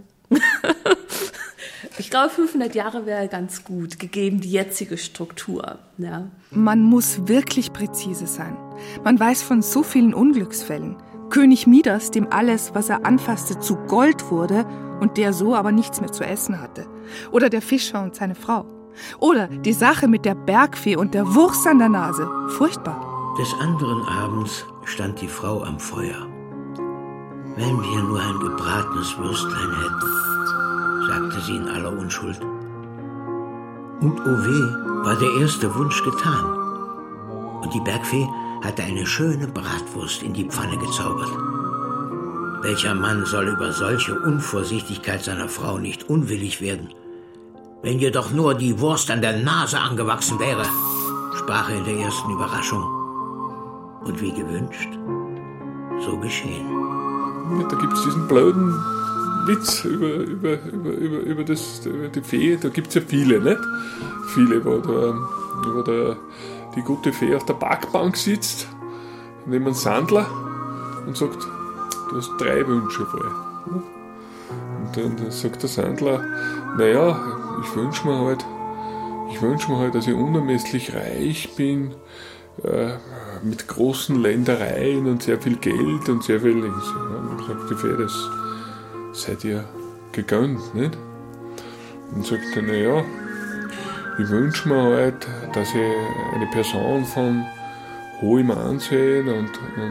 Ich glaube, 500 Jahre wäre ganz gut, gegeben die jetzige Struktur. Ja. Man muss wirklich präzise sein. Man weiß von so vielen Unglücksfällen. König Midas, dem alles, was er anfasste, zu Gold wurde und der so aber nichts mehr zu essen hatte. Oder der Fischer und seine Frau. Oder die Sache mit der Bergfee und der Wurst an der Nase. Furchtbar. Des anderen Abends stand die Frau am Feuer. Wenn wir nur ein gebratenes Würstlein hätten, sagte sie in aller Unschuld. Und oh weh, war der erste Wunsch getan. Und die Bergfee hatte eine schöne Bratwurst in die Pfanne gezaubert. Welcher Mann soll über solche Unvorsichtigkeit seiner Frau nicht unwillig werden? Wenn jedoch nur die Wurst an der Nase angewachsen wäre, sprach er in der ersten Überraschung. Und wie gewünscht, so geschehen. Da gibt es diesen blöden Witz über die Fee, da gibt es ja viele, nicht? Viele, wo die gute Fee auf der Parkbank sitzt, neben einem Sandler und sagt, du hast 3 Wünsche frei. Und dann sagt der Sandler, naja, ich wünsche mir halt, dass ich unermesslich reich bin, mit großen Ländereien und sehr viel Geld und sehr viel Links. Und dann sagt die Fee, das seid ihr gegönnt, nicht? Und sagt er, naja, ich wünsche mir halt, dass ich eine Person von hohem Ansehen und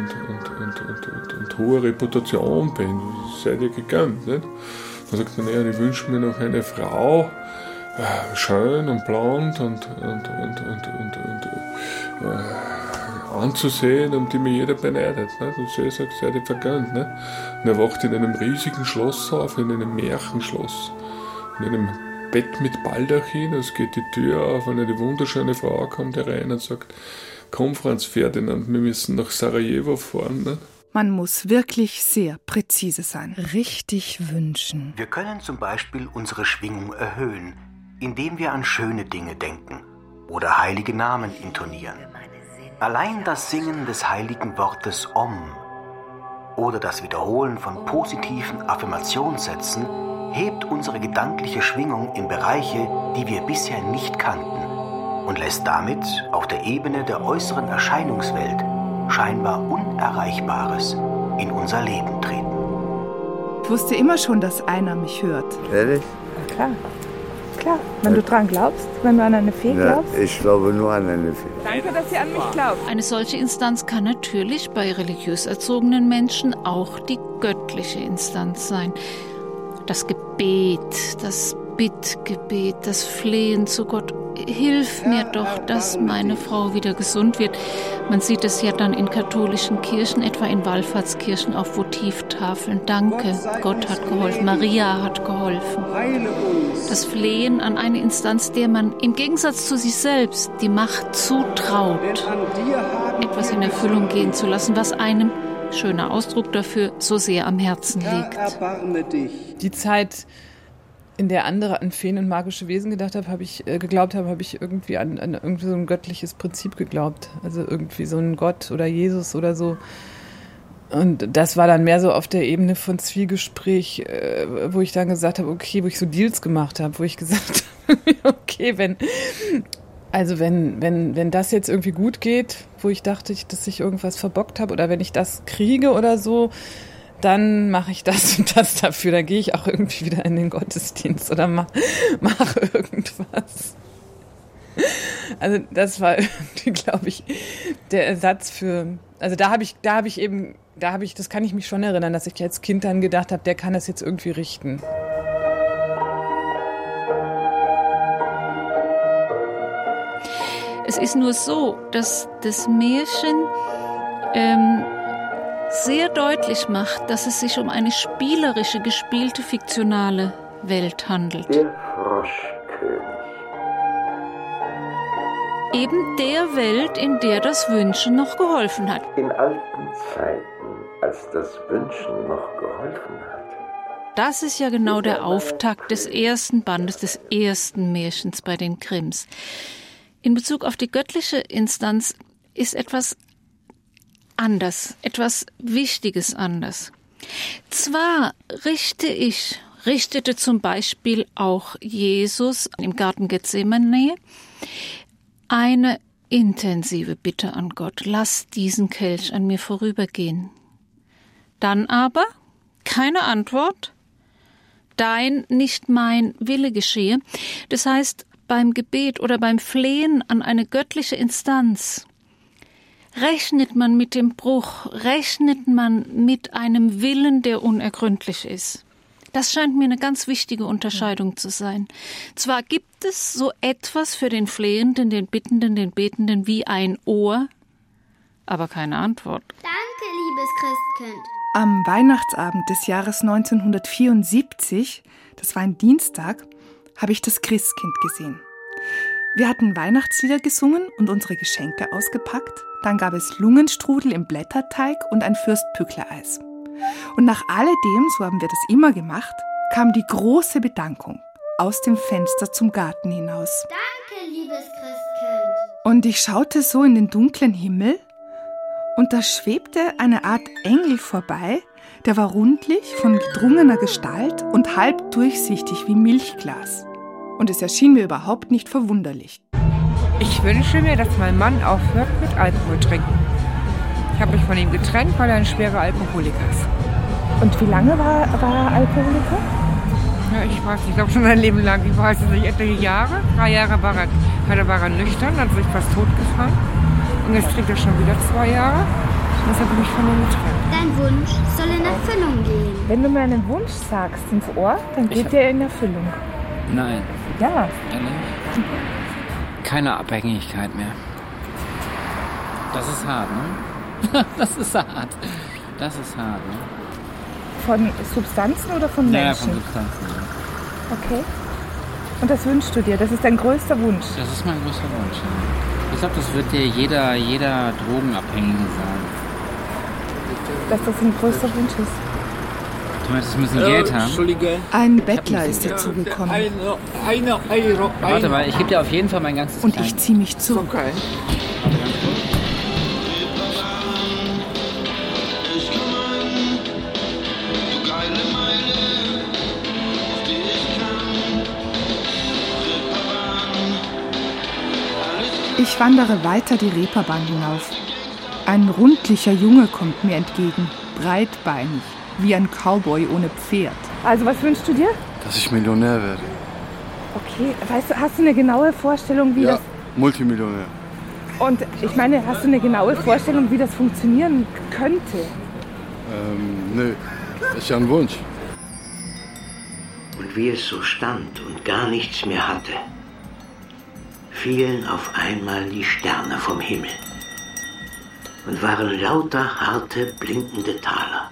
hoher Reputation bin. Das seid ihr gegönnt, nicht? Dann sagt er, naja, ich wünsche mir noch eine Frau, schön und blond und anzusehen, um die mir jeder beneidet. Nicht? Und sie sagt, seid ihr vergönnt. Nicht? Und er wacht in einem riesigen Schloss auf, in einem Märchenschloss, in einem Bett mit Baldachin, es geht die Tür auf und eine wunderschöne Frau kommt herein und sagt, komm Franz Ferdinand, wir müssen nach Sarajevo fahren. Nicht? Man muss wirklich sehr präzise sein. Richtig wünschen. Wir können zum Beispiel unsere Schwingung erhöhen, indem wir an schöne Dinge denken oder heilige Namen intonieren. Allein das Singen des heiligen Wortes Om oder das Wiederholen von positiven Affirmationssätzen hebt unsere gedankliche Schwingung in Bereiche, die wir bisher nicht kannten und lässt damit auf der Ebene der äußeren Erscheinungswelt scheinbar Unerreichbares in unser Leben treten. Ich wusste immer schon, dass einer mich hört. Ehrlich? Na klar. Klar, wenn du dran glaubst, wenn du an eine Fee glaubst. Ja, ich glaube nur an eine Fee. Danke, dass ihr an mich glaubt. Eine solche Instanz kann natürlich bei religiös erzogenen Menschen auch die göttliche Instanz sein. Das Gebet, das Bittgebet, das Flehen zu Gott. Hilf mir doch, dass meine Frau wieder gesund wird. Man sieht es ja dann in katholischen Kirchen, etwa in Wallfahrtskirchen auf Votivtafeln. Danke, Gott hat geholfen, Maria hat geholfen. Das Flehen an eine Instanz, der man im Gegensatz zu sich selbst die Macht zutraut, etwas in Erfüllung gehen zu lassen, was einem, schöner Ausdruck dafür, so sehr am Herzen liegt. Die Zeit, in der andere an Feen und magische Wesen habe ich irgendwie an irgendwie so ein göttliches Prinzip geglaubt. Also irgendwie so ein Gott oder Jesus oder so. Und das war dann mehr so auf der Ebene von Zwiegespräch, wo ich dann gesagt habe, okay, wo ich so Deals gemacht habe, wo ich gesagt habe, okay, Also wenn das jetzt irgendwie gut geht, wo ich dachte, dass ich irgendwas verbockt habe oder wenn ich das kriege oder so, dann mache ich das und das dafür. Dann gehe ich auch irgendwie wieder in den Gottesdienst oder mache irgendwas. Also das war irgendwie, glaube ich, der Ersatz für. Also das kann ich mich schon erinnern, dass ich als Kind dann gedacht habe, der kann das jetzt irgendwie richten. Es ist nur so, dass das Märchen sehr deutlich macht, dass es sich um eine spielerische, gespielte, fiktionale Welt handelt. Der Froschkönig. Eben der Welt, in der das Wünschen noch geholfen hat. In alten Zeiten, als das Wünschen noch geholfen hat. Das ist ja genau der Auftakt des ersten Bandes, des ersten Märchens bei den Grimms. In Bezug auf die göttliche Instanz ist etwas anders, etwas Wichtiges anders. Zwar richtete zum Beispiel auch Jesus im Garten Gethsemane eine intensive Bitte an Gott: Lass diesen Kelch an mir vorübergehen. Dann aber keine Antwort. Dein, nicht mein Wille geschehe. Das heißt, beim Gebet oder beim Flehen an eine göttliche Instanz rechnet man mit dem Bruch, rechnet man mit einem Willen, der unergründlich ist. Das scheint mir eine ganz wichtige Unterscheidung zu sein. Zwar gibt es so etwas für den Flehenden, den Bittenden, den Betenden wie ein Ohr, aber keine Antwort. Danke, liebes Christkind. Am Weihnachtsabend des Jahres 1974, das war ein Dienstag, habe ich das Christkind gesehen. Wir hatten Weihnachtslieder gesungen und unsere Geschenke ausgepackt. Dann gab es Lungenstrudel im Blätterteig und ein Fürstpückler-Eis. Und nach alledem, so haben wir das immer gemacht, kam die große Bedankung aus dem Fenster zum Garten hinaus. Danke, liebes Christkind. Und ich schaute so in den dunklen Himmel und da schwebte eine Art Engel vorbei, der war rundlich, von gedrungener Gestalt und halb durchsichtig wie Milchglas. Und es erschien mir überhaupt nicht verwunderlich. Ich wünsche mir, dass mein Mann aufhört mit Alkohol trinken. Ich habe mich von ihm getrennt, weil er ein schwerer Alkoholiker ist. Und wie lange war er Alkoholiker? Ja, ich weiß nicht, ich glaube schon sein Leben lang. Ich weiß es nicht, etliche Jahre. 3 Jahre war er nüchtern, hat sich fast totgefahren. Und jetzt trinkt er schon wieder 2 Jahre. Und deshalb bin ich von ihm getrennt. Dein Wunsch soll in Erfüllung gehen. Wenn du mir einen Wunsch sagst ins Ohr, dann geht der in Erfüllung. Nein. Ja. Ehrlich? Keine Abhängigkeit mehr. Das ist hart, ne? Das ist hart. Das ist hart, ne? Von Substanzen oder von Menschen? Ja, von Substanzen, ja. Okay. Und das wünschst du dir? Das ist dein größter Wunsch? Das ist mein größter Wunsch, ja. Ich glaube, das wird dir jeder Drogenabhängige sagen. Dass das ein größter Wunsch ist? Du möchtest ein bisschen Geld haben? Entschuldige. Ein Bettler ist dazugekommen. Eine Euro. Warte mal, ich gebe dir auf jeden Fall mein ganzes Und Klein. ich ziehe mich zurück. Okay. Ich wandere weiter die Reeperbahn hinauf. Ein rundlicher Junge kommt mir entgegen, breitbeinig, wie ein Cowboy ohne Pferd. Also was wünschst du dir? Dass ich Millionär werde. Okay, weißt du, hast du eine genaue Vorstellung, wie das... Multimillionär. Und ich meine, hast du eine genaue Vorstellung, wie das funktionieren könnte? Nee, das ist ja ein Wunsch. Und wie es so stand und gar nichts mehr hatte, fielen auf einmal die Sterne vom Himmel und waren lauter harte, blinkende Taler.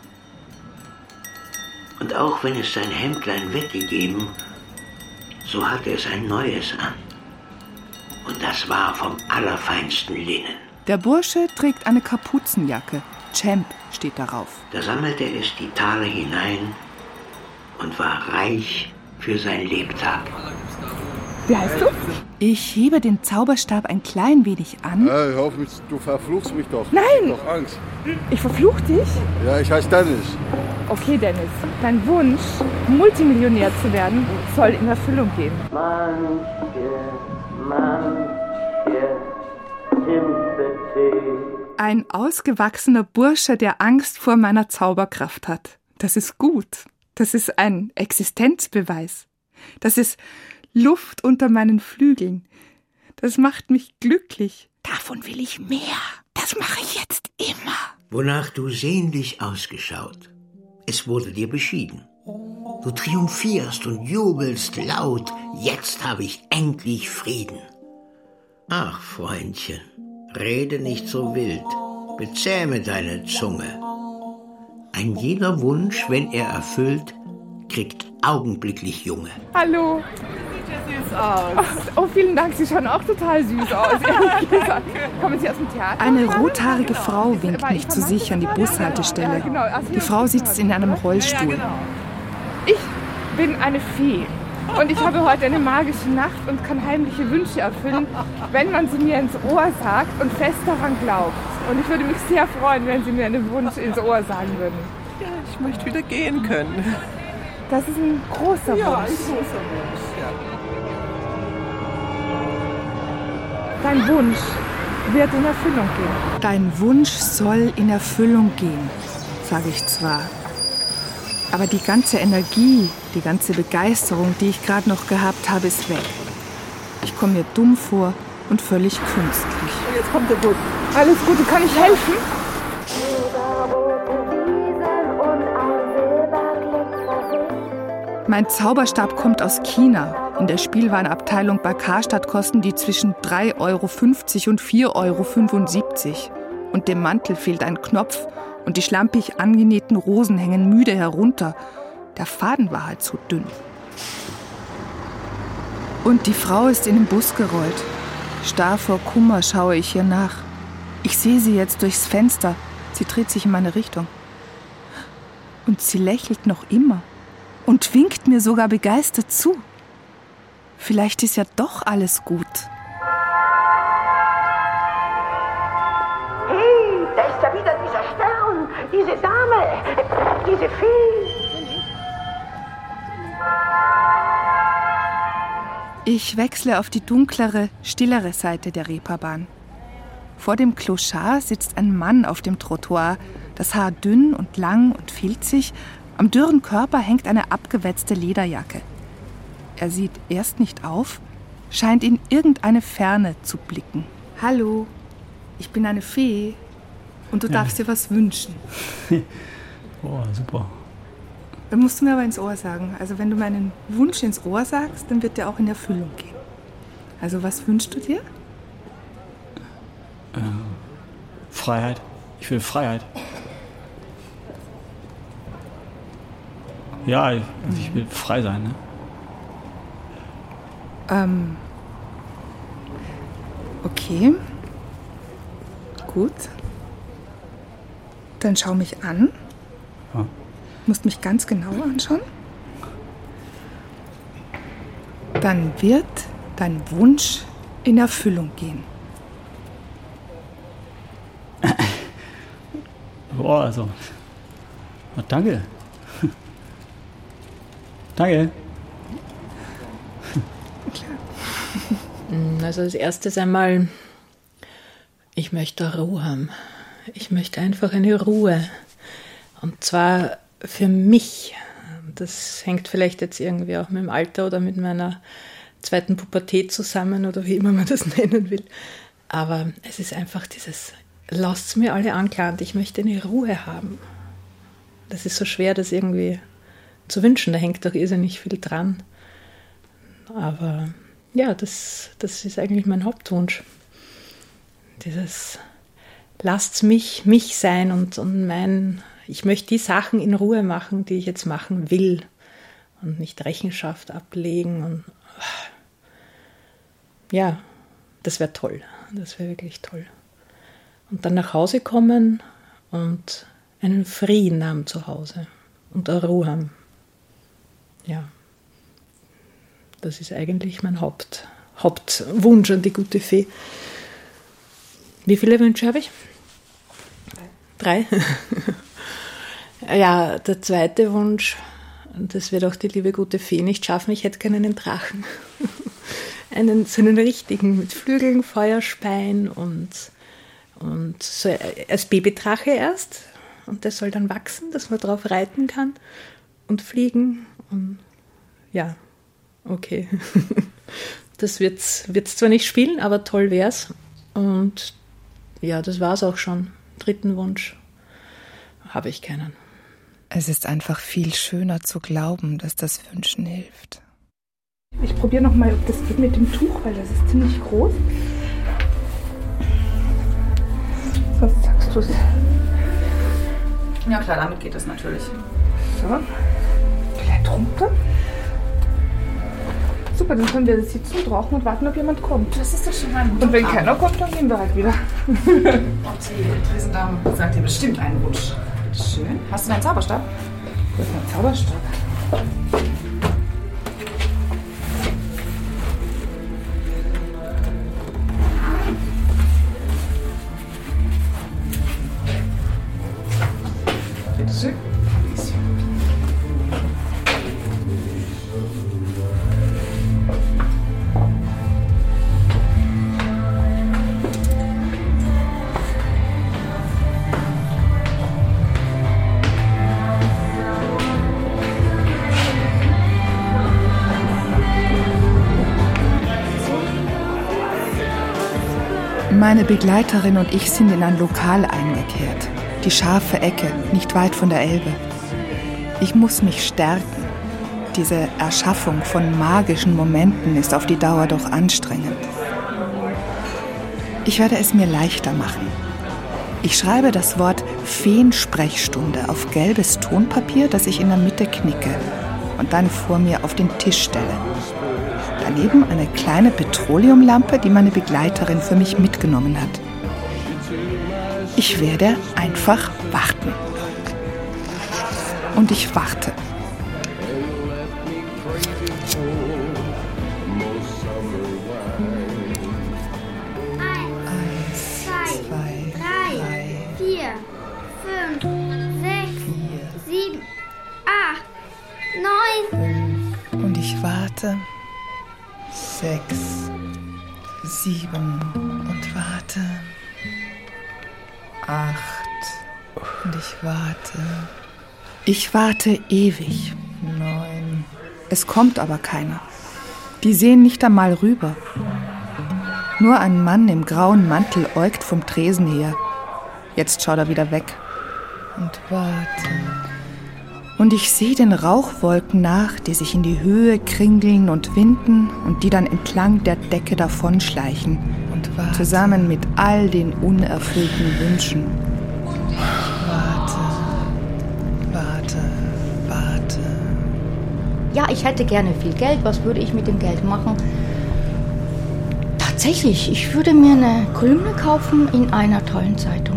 Und auch wenn es sein Hemdlein weggegeben, so hatte es ein neues an. Und das war vom allerfeinsten Linnen. Der Bursche trägt eine Kapuzenjacke. Champ steht darauf. Da sammelte es die Taler hinein und war reich für sein Lebtag. Wie heißt du? Ich hebe den Zauberstab ein klein wenig an. Hey, hör auf mich, du verfluchst mich doch. Nein! Ich hab doch Angst. Ich verfluch dich? Ja, ich heiße Dennis. Okay, Dennis. Dein Wunsch, Multimillionär zu werden, soll in Erfüllung gehen. Manche ein ausgewachsener Bursche, der Angst vor meiner Zauberkraft hat. Das ist gut. Das ist ein Existenzbeweis. Das ist Luft unter meinen Flügeln. Das macht mich glücklich. Davon will ich mehr. Das mache ich jetzt immer. Wonach du sehnlich ausgeschaut. Es wurde dir beschieden. Du triumphierst und jubelst laut. Jetzt habe ich endlich Frieden. Ach, Freundchen, rede nicht so wild. Bezähme deine Zunge. Ein jeder Wunsch, wenn er erfüllt, kriegt augenblicklich Junge. Hallo. Sieht ja süß aus. Oh, vielen Dank. Sie schauen auch total süß aus. Kommen Sie aus dem Theater? Eine rothaarige Frau winkt mich zu sich an die Bushaltestelle. Die Frau sitzt in einem Rollstuhl. Ich bin eine Fee. Und ich habe heute eine magische Nacht und kann heimliche Wünsche erfüllen, wenn man sie mir ins Ohr sagt und fest daran glaubt. Und ich würde mich sehr freuen, wenn Sie mir einen Wunsch ins Ohr sagen würden. Ja, ich möchte wieder gehen können. Das ist ein großer Wunsch. Ja, ein großer Wunsch, ja. Dein Wunsch wird in Erfüllung gehen. Dein Wunsch soll in Erfüllung gehen, sage ich zwar. Aber die ganze Energie, die ganze Begeisterung, die ich gerade noch gehabt habe, ist weg. Ich komme mir dumm vor und völlig künstlich. Und jetzt kommt der Bus. Alles Gute, kann ich helfen? Mein Zauberstab kommt aus China. In der Spielwarenabteilung bei Karstadt kosten die zwischen 3,50 € und 4,75 €. Und dem Mantel fehlt ein Knopf und die schlampig angenähten Rosen hängen müde herunter. Der Faden war halt so dünn. Und die Frau ist in den Bus gerollt. Starr vor Kummer schaue ich ihr nach. Ich sehe sie jetzt durchs Fenster. Sie dreht sich in meine Richtung. Und sie lächelt noch immer. Und winkt mir sogar begeistert zu. Vielleicht ist ja doch alles gut. Hey, da ist ja wieder dieser Stern, diese Dame, diese Fee. Ich wechsle auf die dunklere, stillere Seite der Reeperbahn. Vor dem Clochard sitzt ein Mann auf dem Trottoir, das Haar dünn und lang und filzig. Am dürren Körper hängt eine abgewetzte Lederjacke. Er sieht erst nicht auf, scheint in irgendeine Ferne zu blicken. Hallo, ich bin eine Fee und du darfst dir was wünschen. Oh, super. Dann musst du mir aber ins Ohr sagen. Also wenn du meinen Wunsch ins Ohr sagst, dann wird der auch in Erfüllung gehen. Also was wünschst du dir? Freiheit. Ich will Freiheit. Ja, ich will frei sein, ne? Okay. Gut. Dann schau mich an. Ja. Du musst mich ganz genau anschauen. Dann wird dein Wunsch in Erfüllung gehen. Boah, also. Oh, danke. Danke. Also als erstes einmal, ich möchte Ruhe haben. Ich möchte einfach eine Ruhe. Und zwar für mich. Das hängt vielleicht jetzt irgendwie auch mit dem Alter oder mit meiner zweiten Pubertät zusammen oder wie immer man das nennen will. Aber es ist einfach dieses, lasst mir alle anklagen, ich möchte eine Ruhe haben. Das ist so schwer, das irgendwie zu wünschen. Da hängt doch irrsinnig viel dran. Aber ja, das ist eigentlich mein Hauptwunsch. Dieses, lasst mich sein und ich möchte die Sachen in Ruhe machen, die ich jetzt machen will und nicht Rechenschaft ablegen. Und ja, das wäre toll. Das wäre wirklich toll. Und dann nach Hause kommen und einen Frieden haben zu Hause und eine Ruhe haben. Ja, das ist eigentlich mein Hauptwunsch an die gute Fee. Wie viele Wünsche habe ich? 3. Ja, der zweite Wunsch, das wird auch die liebe gute Fee nicht schaffen, ich hätte gerne einen Drachen. So einen richtigen, mit Flügeln, Feuerspein und Und so als Babydrache erst. Und das soll dann wachsen, dass man drauf reiten kann und fliegen. Und ja, okay. Das wird's zwar nicht spielen, aber toll wär's. Und ja, das war's auch schon. 3. Wunsch habe ich keinen. Es ist einfach viel schöner zu glauben, dass das Wünschen hilft. Ich probiere noch mal, ob das geht mit dem Tuch, weil das ist ziemlich groß. Was sagst du? Ja klar, damit geht es natürlich. So, vielleicht runter. Super, dann können wir sitzen und rauchen und warten, ob jemand kommt. Das ist doch schon mal ein guter Und wenn Plan. keiner kommt, dann gehen wir halt wieder. Und die Tresendame sagt dir bestimmt einen Wunsch. Schön. Hast du deinen Zauberstab? Wo ist mein Zauberstab? Bitte schön. Meine Begleiterin und ich sind in ein Lokal eingekehrt. Die scharfe Ecke, nicht weit von der Elbe. Ich muss mich stärken. Diese Erschaffung von magischen Momenten ist auf die Dauer doch anstrengend. Ich werde es mir leichter machen. Ich schreibe das Wort Feensprechstunde auf gelbes Tonpapier, das ich in der Mitte knicke und dann vor mir auf den Tisch stelle. Daneben eine kleine Petroleumlampe, die meine Begleiterin für mich mitgenommen hat. Ich werde einfach warten. Und ich warte. Eins, zwei, drei, 4, 5, 6, 7, 8, 9. Und ich warte. 6, 7 und warte. 8 und ich warte. Ich warte ewig. 9. Es kommt aber keiner. Die sehen nicht einmal rüber. Nur ein Mann im grauen Mantel äugt vom Tresen her. Jetzt schaut er wieder weg. Und warte. Und ich sehe den Rauchwolken nach, die sich in die Höhe kringeln und winden und die dann entlang der Decke davonschleichen. Und warte. Zusammen mit all den unerfüllten Wünschen. Warte. Ja, ich hätte gerne viel Geld. Was würde ich mit dem Geld machen? Tatsächlich, ich würde mir eine Kolumne kaufen in einer tollen Zeitung.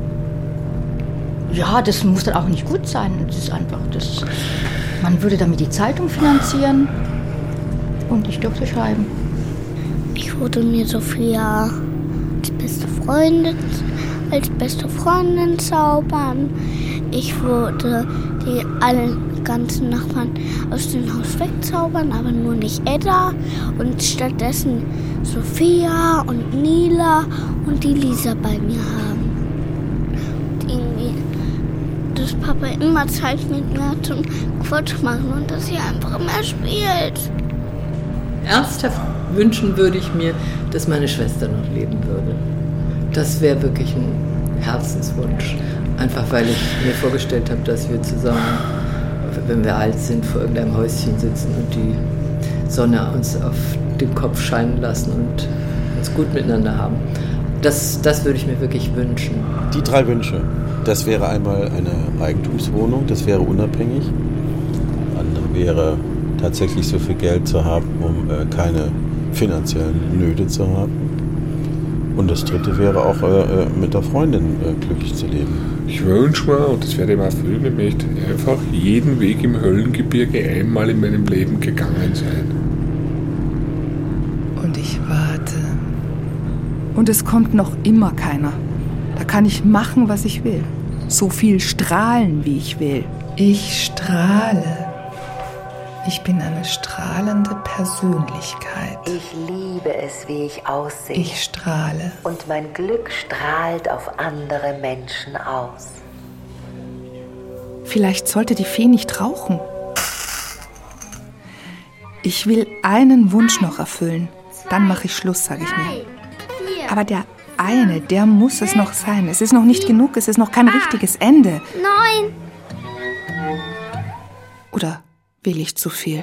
Ja, das muss dann auch nicht gut sein. Das ist einfach das. Man würde damit die Zeitung finanzieren und ich dürfte schreiben. Ich würde mir Sophia als beste Freundin zaubern. Ich würde die alle ganzen Nachbarn aus dem Haus wegzaubern, aber nur nicht Edda. Und stattdessen Sophia und Nila und die Lisa bei mir haben. Dass Papa immer Zeit mit mir hat zum Quatsch machen und dass sie einfach immer spielt. Ernsthaft wünschen würde ich mir, dass meine Schwester noch leben würde. Das wäre wirklich ein Herzenswunsch. Einfach weil ich mir vorgestellt habe, dass wir zusammen, wenn wir alt sind, vor irgendeinem Häuschen sitzen und die Sonne uns auf den Kopf scheinen lassen und uns gut miteinander haben. Das würde ich mir wirklich wünschen. Die 3 Wünsche. Das wäre einmal eine Eigentumswohnung, das wäre unabhängig. Das andere wäre tatsächlich so viel Geld zu haben, um keine finanziellen Nöte zu haben. Und das dritte wäre auch mit der Freundin glücklich zu leben. Ich wünsche mir, und das werde ich mir erfüllen, ich möchte einfach jeden Weg im Höllengebirge einmal in meinem Leben gegangen sein. Und ich warte. Und es kommt noch immer keiner. Da kann ich machen, was ich will. So viel strahlen, wie ich will. Ich strahle. Ich bin eine strahlende Persönlichkeit. Ich liebe es, wie ich aussehe. Ich strahle. Und mein Glück strahlt auf andere Menschen aus. Vielleicht sollte die Fee nicht rauchen. Ich will einen Wunsch noch erfüllen. Dann mache ich Schluss, sage ich mir. Aber der eine, der muss es noch sein. Es ist noch nicht genug, es ist noch kein richtiges Ende. 9. Oder will ich zu viel?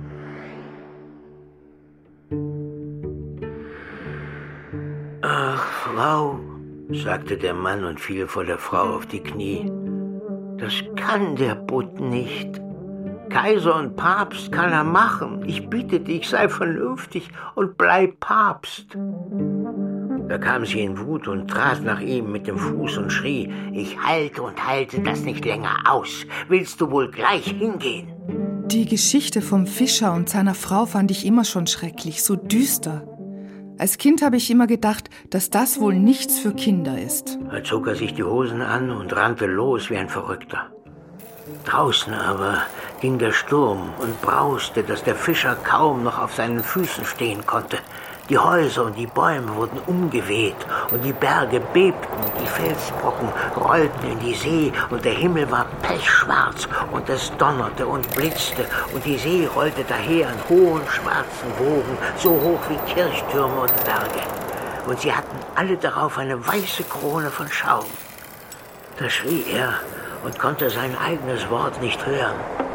Ach, Frau, sagte der Mann und fiel vor der Frau auf die Knie. Das kann der Bund nicht. Kaiser und Papst kann er machen. Ich bitte dich, sei vernünftig und bleib Papst. Da kam sie in Wut und trat nach ihm mit dem Fuß und schrie, ich halte und halte das nicht länger aus. Willst du wohl gleich hingehen? Die Geschichte vom Fischer und seiner Frau fand ich immer schon schrecklich, so düster. Als Kind habe ich immer gedacht, dass das wohl nichts für Kinder ist. Da zog er sich die Hosen an und rannte los wie ein Verrückter. Draußen aber ging der Sturm und brauste, dass der Fischer kaum noch auf seinen Füßen stehen konnte. Die Häuser und die Bäume wurden umgeweht und die Berge bebten, die Felsbrocken rollten in die See und der Himmel war pechschwarz und es donnerte und blitzte und die See rollte daher in hohen schwarzen Wogen, so hoch wie Kirchtürme und Berge. Und sie hatten alle darauf eine weiße Krone von Schaum. Da schrie er und konnte sein eigenes Wort nicht hören.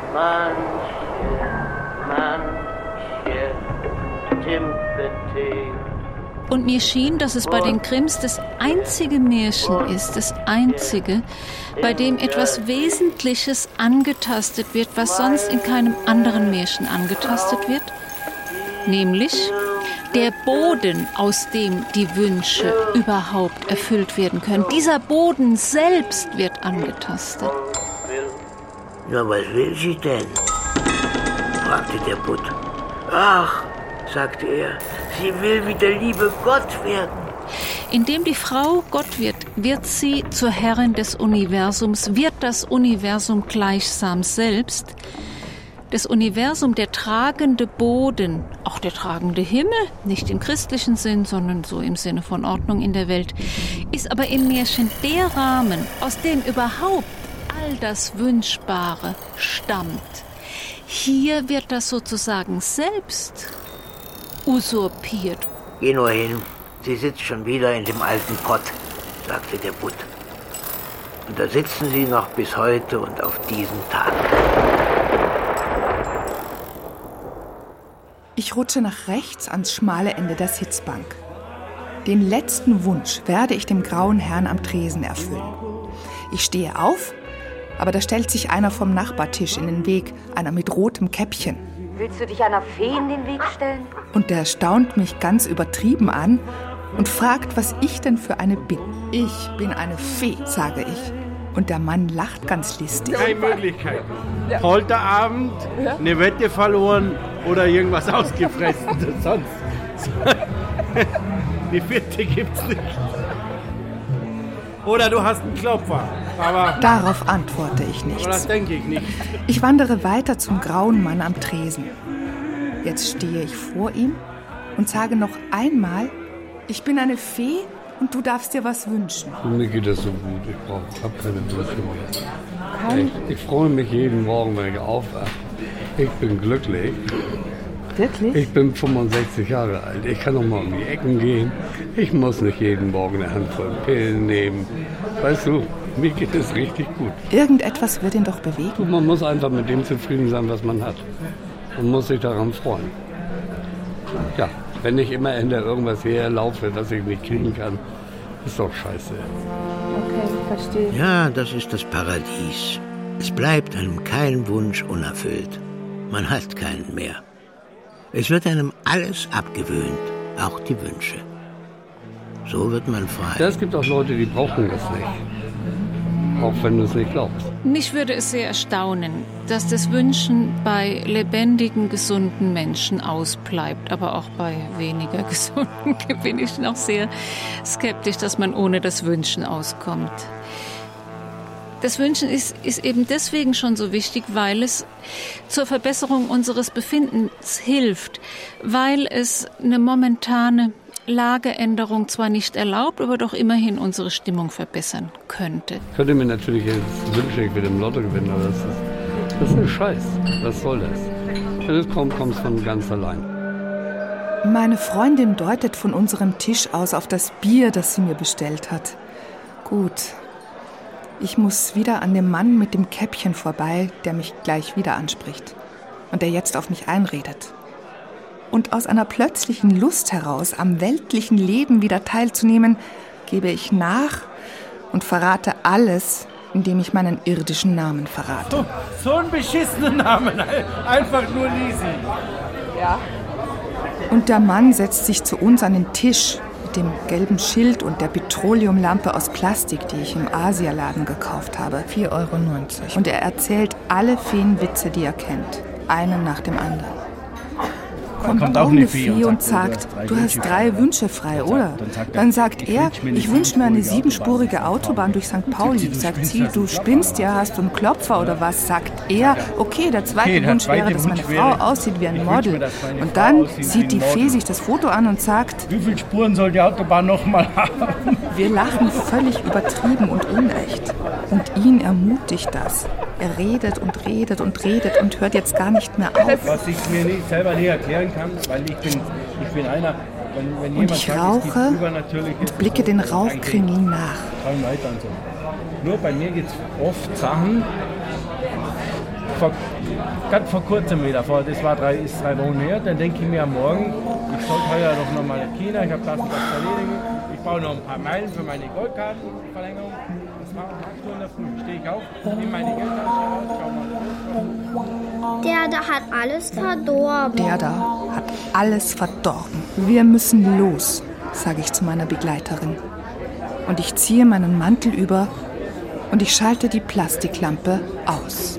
Manche Sympathie. Und mir schien, dass es bei den Grimms das einzige Märchen ist, das einzige, bei dem etwas Wesentliches angetastet wird, was sonst in keinem anderen Märchen angetastet wird, nämlich der Boden, aus dem die Wünsche überhaupt erfüllt werden können. Dieser Boden selbst wird angetastet. Na, was will sie denn? Fragte der Butt. Ach, sagte er, sie will wie der liebe Gott werden. Indem die Frau Gott wird, wird sie zur Herrin des Universums, wird das Universum gleichsam selbst. Das Universum, der tragende Boden, auch der tragende Himmel, nicht im christlichen Sinn, sondern so im Sinne von Ordnung in der Welt, ist aber im Märchen der Rahmen, aus dem überhaupt all das Wünschbare stammt. Hier wird das sozusagen selbst usurpiert. Geh nur hin, sie sitzt schon wieder in dem alten Pott, sagte der Butt. Und da sitzen sie noch bis heute und auf diesen Tag. Ich rutsche nach rechts ans schmale Ende der Sitzbank. Den letzten Wunsch werde ich dem grauen Herrn am Tresen erfüllen. Ich stehe auf, aber da stellt sich einer vom Nachbartisch in den Weg, einer mit rotem Käppchen. Willst du dich einer Fee in den Weg stellen? Und der staunt mich ganz übertrieben an und fragt, was ich denn für eine bin. Ich bin eine Fee, sage ich. Und der Mann lacht ganz listig. Keine Möglichkeit. Polterabend, eine Wette verloren oder irgendwas ausgefressen. Sonst. Die vierte gibt's nicht. Oder du hast einen Klopfer. Aber darauf antworte ich nichts. Aber das denke ich nicht. Ich wandere weiter zum grauen Mann am Tresen. Jetzt stehe ich vor ihm und sage noch einmal, ich bin eine Fee und du darfst dir was wünschen. Mir geht das so gut, ich habe keine Wünsche mehr. Ich freue mich jeden Morgen, wenn ich aufwache. Ich bin glücklich. Wirklich? Ich bin 65 Jahre alt. Ich kann noch mal um die Ecken gehen. Ich muss nicht jeden Morgen eine Handvoll Pillen nehmen. Weißt du, mir geht es richtig gut. Irgendetwas wird ihn doch bewegen. Man muss einfach mit dem zufrieden sein, was man hat. Man muss sich daran freuen. Ja, wenn ich immer hinter irgendwas herlaufe, das ich nicht kriegen kann, ist doch scheiße. Okay, verstehe. Ja, das ist das Paradies. Es bleibt einem kein Wunsch unerfüllt. Man hat keinen mehr. Es wird einem alles abgewöhnt, auch die Wünsche. So wird man frei. Es gibt auch Leute, die brauchen das nicht. Auch wenn du es nicht glaubst. Mich würde es sehr erstaunen, dass das Wünschen bei lebendigen, gesunden Menschen ausbleibt. Aber auch bei weniger gesunden bin ich noch sehr skeptisch, dass man ohne das Wünschen auskommt. Das Wünschen ist eben deswegen schon so wichtig, weil es zur Verbesserung unseres Befindens hilft, weil es eine momentane Lageänderung zwar nicht erlaubt, aber doch immerhin unsere Stimmung verbessern könnte. Ich könnte mir natürlich jetzt wünschen, ich will im Lotto gewinnen, aber das ist ein Scheiß. Was soll das? Wenn es kommt, kommt es von ganz allein. Meine Freundin deutet von unserem Tisch aus auf das Bier, das sie mir bestellt hat. Gut. Ich muss wieder an dem Mann mit dem Käppchen vorbei, der mich gleich wieder anspricht und der jetzt auf mich einredet. Und aus einer plötzlichen Lust heraus, am weltlichen Leben wieder teilzunehmen, gebe ich nach und verrate alles, indem ich meinen irdischen Namen verrate. So einen beschissenen Namen, einfach nur Lisi. Ja. Und der Mann setzt sich zu uns an den Tisch mit dem gelben Schild und der Petroleumlampe aus Plastik, die ich im Asialaden gekauft habe. 4,90 €. Und er erzählt alle Feenwitze, die er kennt. Einen nach dem anderen. Kommt auch eine Fee und sagt, du hast 3 Wünsche frei, oder? Dann sagt er, ich wünsche mir eine 7-spurige Autobahn durch St. Pauli. Sagt sie, du spinnst ja, hast du einen Klopfer oder was? Sagt er, okay, der zweite Wunsch wäre, dass meine Frau aussieht wie ein Model. Und dann sieht die Fee sich das Foto an und sagt, wie viele Spuren soll die Autobahn nochmal haben? Wir lachen völlig übertrieben und unecht. Und ihn ermutigt das. Er redet und redet und redet und hört jetzt gar nicht mehr auf. Was ich mir nicht selber nicht erklären kann, weil ich bin einer, wenn und ich rauche und blicke den Rauchkringeln nach. Nur bei mir gibt es oft Sachen, ganz vor kurzem wieder, das war 3 Wochen her, dann denke ich mir am Morgen, ich sollte heuer noch mal nach China, ich habe das und das zu erledigen, ich baue noch ein paar Meilen für meine Goldkartenverlängerung. Das war um 8 Uhr in der Früh. Stehe ich auf, nehme meine Geldtasche raus, schau mal. Der da hat alles verdorben. Der da hat alles verdorben. Wir müssen los, sage ich zu meiner Begleiterin. Und ich ziehe meinen Mantel über und ich schalte die Plastiklampe aus.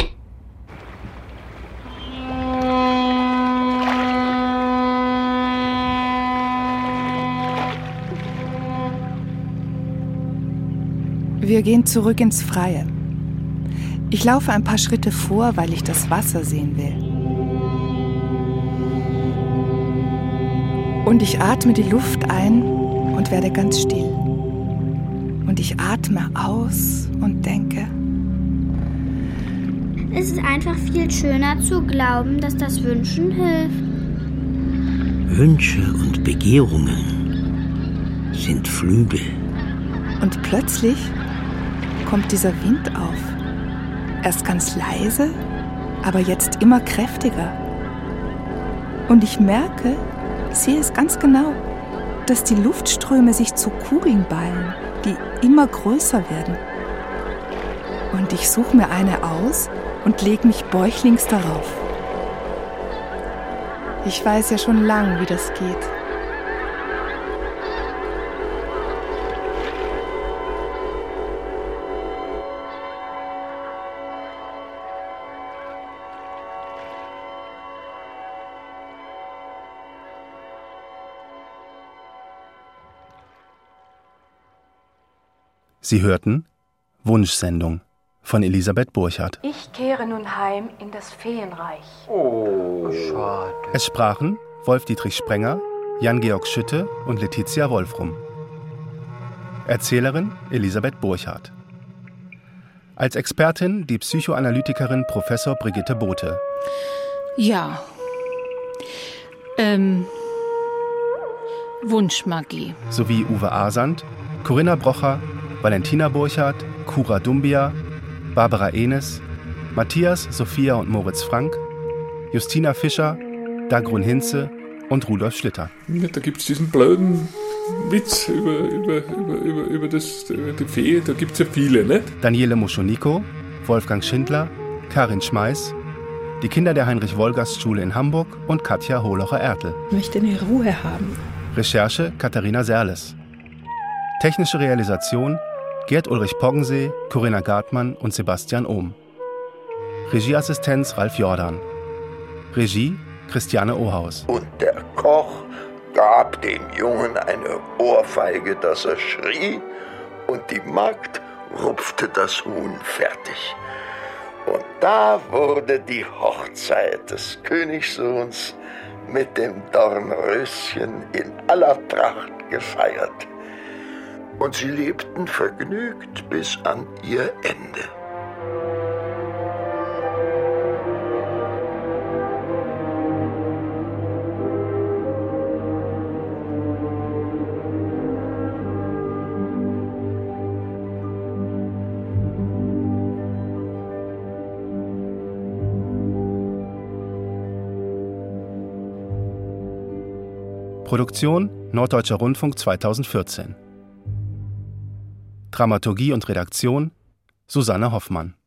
Wir gehen zurück ins Freie. Ich laufe ein paar Schritte vor, weil ich das Wasser sehen will. Und ich atme die Luft ein und werde ganz still. Und ich atme aus und denke, es ist einfach viel schöner zu glauben, dass das Wünschen hilft. Wünsche und Begehrungen sind Flügel. Und plötzlich kommt dieser Wind auf. Erst ganz leise, aber jetzt immer kräftiger. Und ich merke, sehe es ganz genau, dass die Luftströme sich zu Kugeln ballen, die immer größer werden. Und ich suche mir eine aus und lege mich bäuchlings darauf. Ich weiß ja schon lang, wie das geht. Sie hörten Wunschsendung von Elisabeth Burchardt. Ich kehre nun heim in das Feenreich. Oh, schade. Es sprachen Wolf-Dietrich Sprenger, Jan-Georg Schütte und Letizia Wolfrum. Erzählerin Elisabeth Burchardt. Als Expertin die Psychoanalytikerin Professor Brigitte Bothe. Ja. Wunschmagie. Sowie Uwe Asand, Corinna Brocher, Valentina Burchardt, Kura Dumbia, Barbara Enes, Matthias, Sophia und Moritz Frank, Justina Fischer, Dagrun Hinze und Rudolf Schlitter. Ja, da gibt es diesen blöden Witz über die Fee, da gibt es ja viele, ne? Daniele Moschoniko, Wolfgang Schindler, Karin Schmeiß, die Kinder der Heinrich-Wolgast-Schule in Hamburg und Katja Holocher-Ertl. Ich möchte eine Ruhe haben. Recherche Katharina Serles. Technische Realisation Gerd Ulrich Poggensee, Corinna Gartmann und Sebastian Ohm. Regieassistenz Ralf Jordan. Regie Christiane Ohaus. Und der Koch gab dem Jungen eine Ohrfeige, dass er schrie, und die Magd rupfte das Huhn fertig. Und da wurde die Hochzeit des Königssohns mit dem Dornröschen in aller Pracht gefeiert. Und sie lebten vergnügt bis an ihr Ende. Produktion Norddeutscher Rundfunk 2014. Dramaturgie und Redaktion Susanne Hoffmann.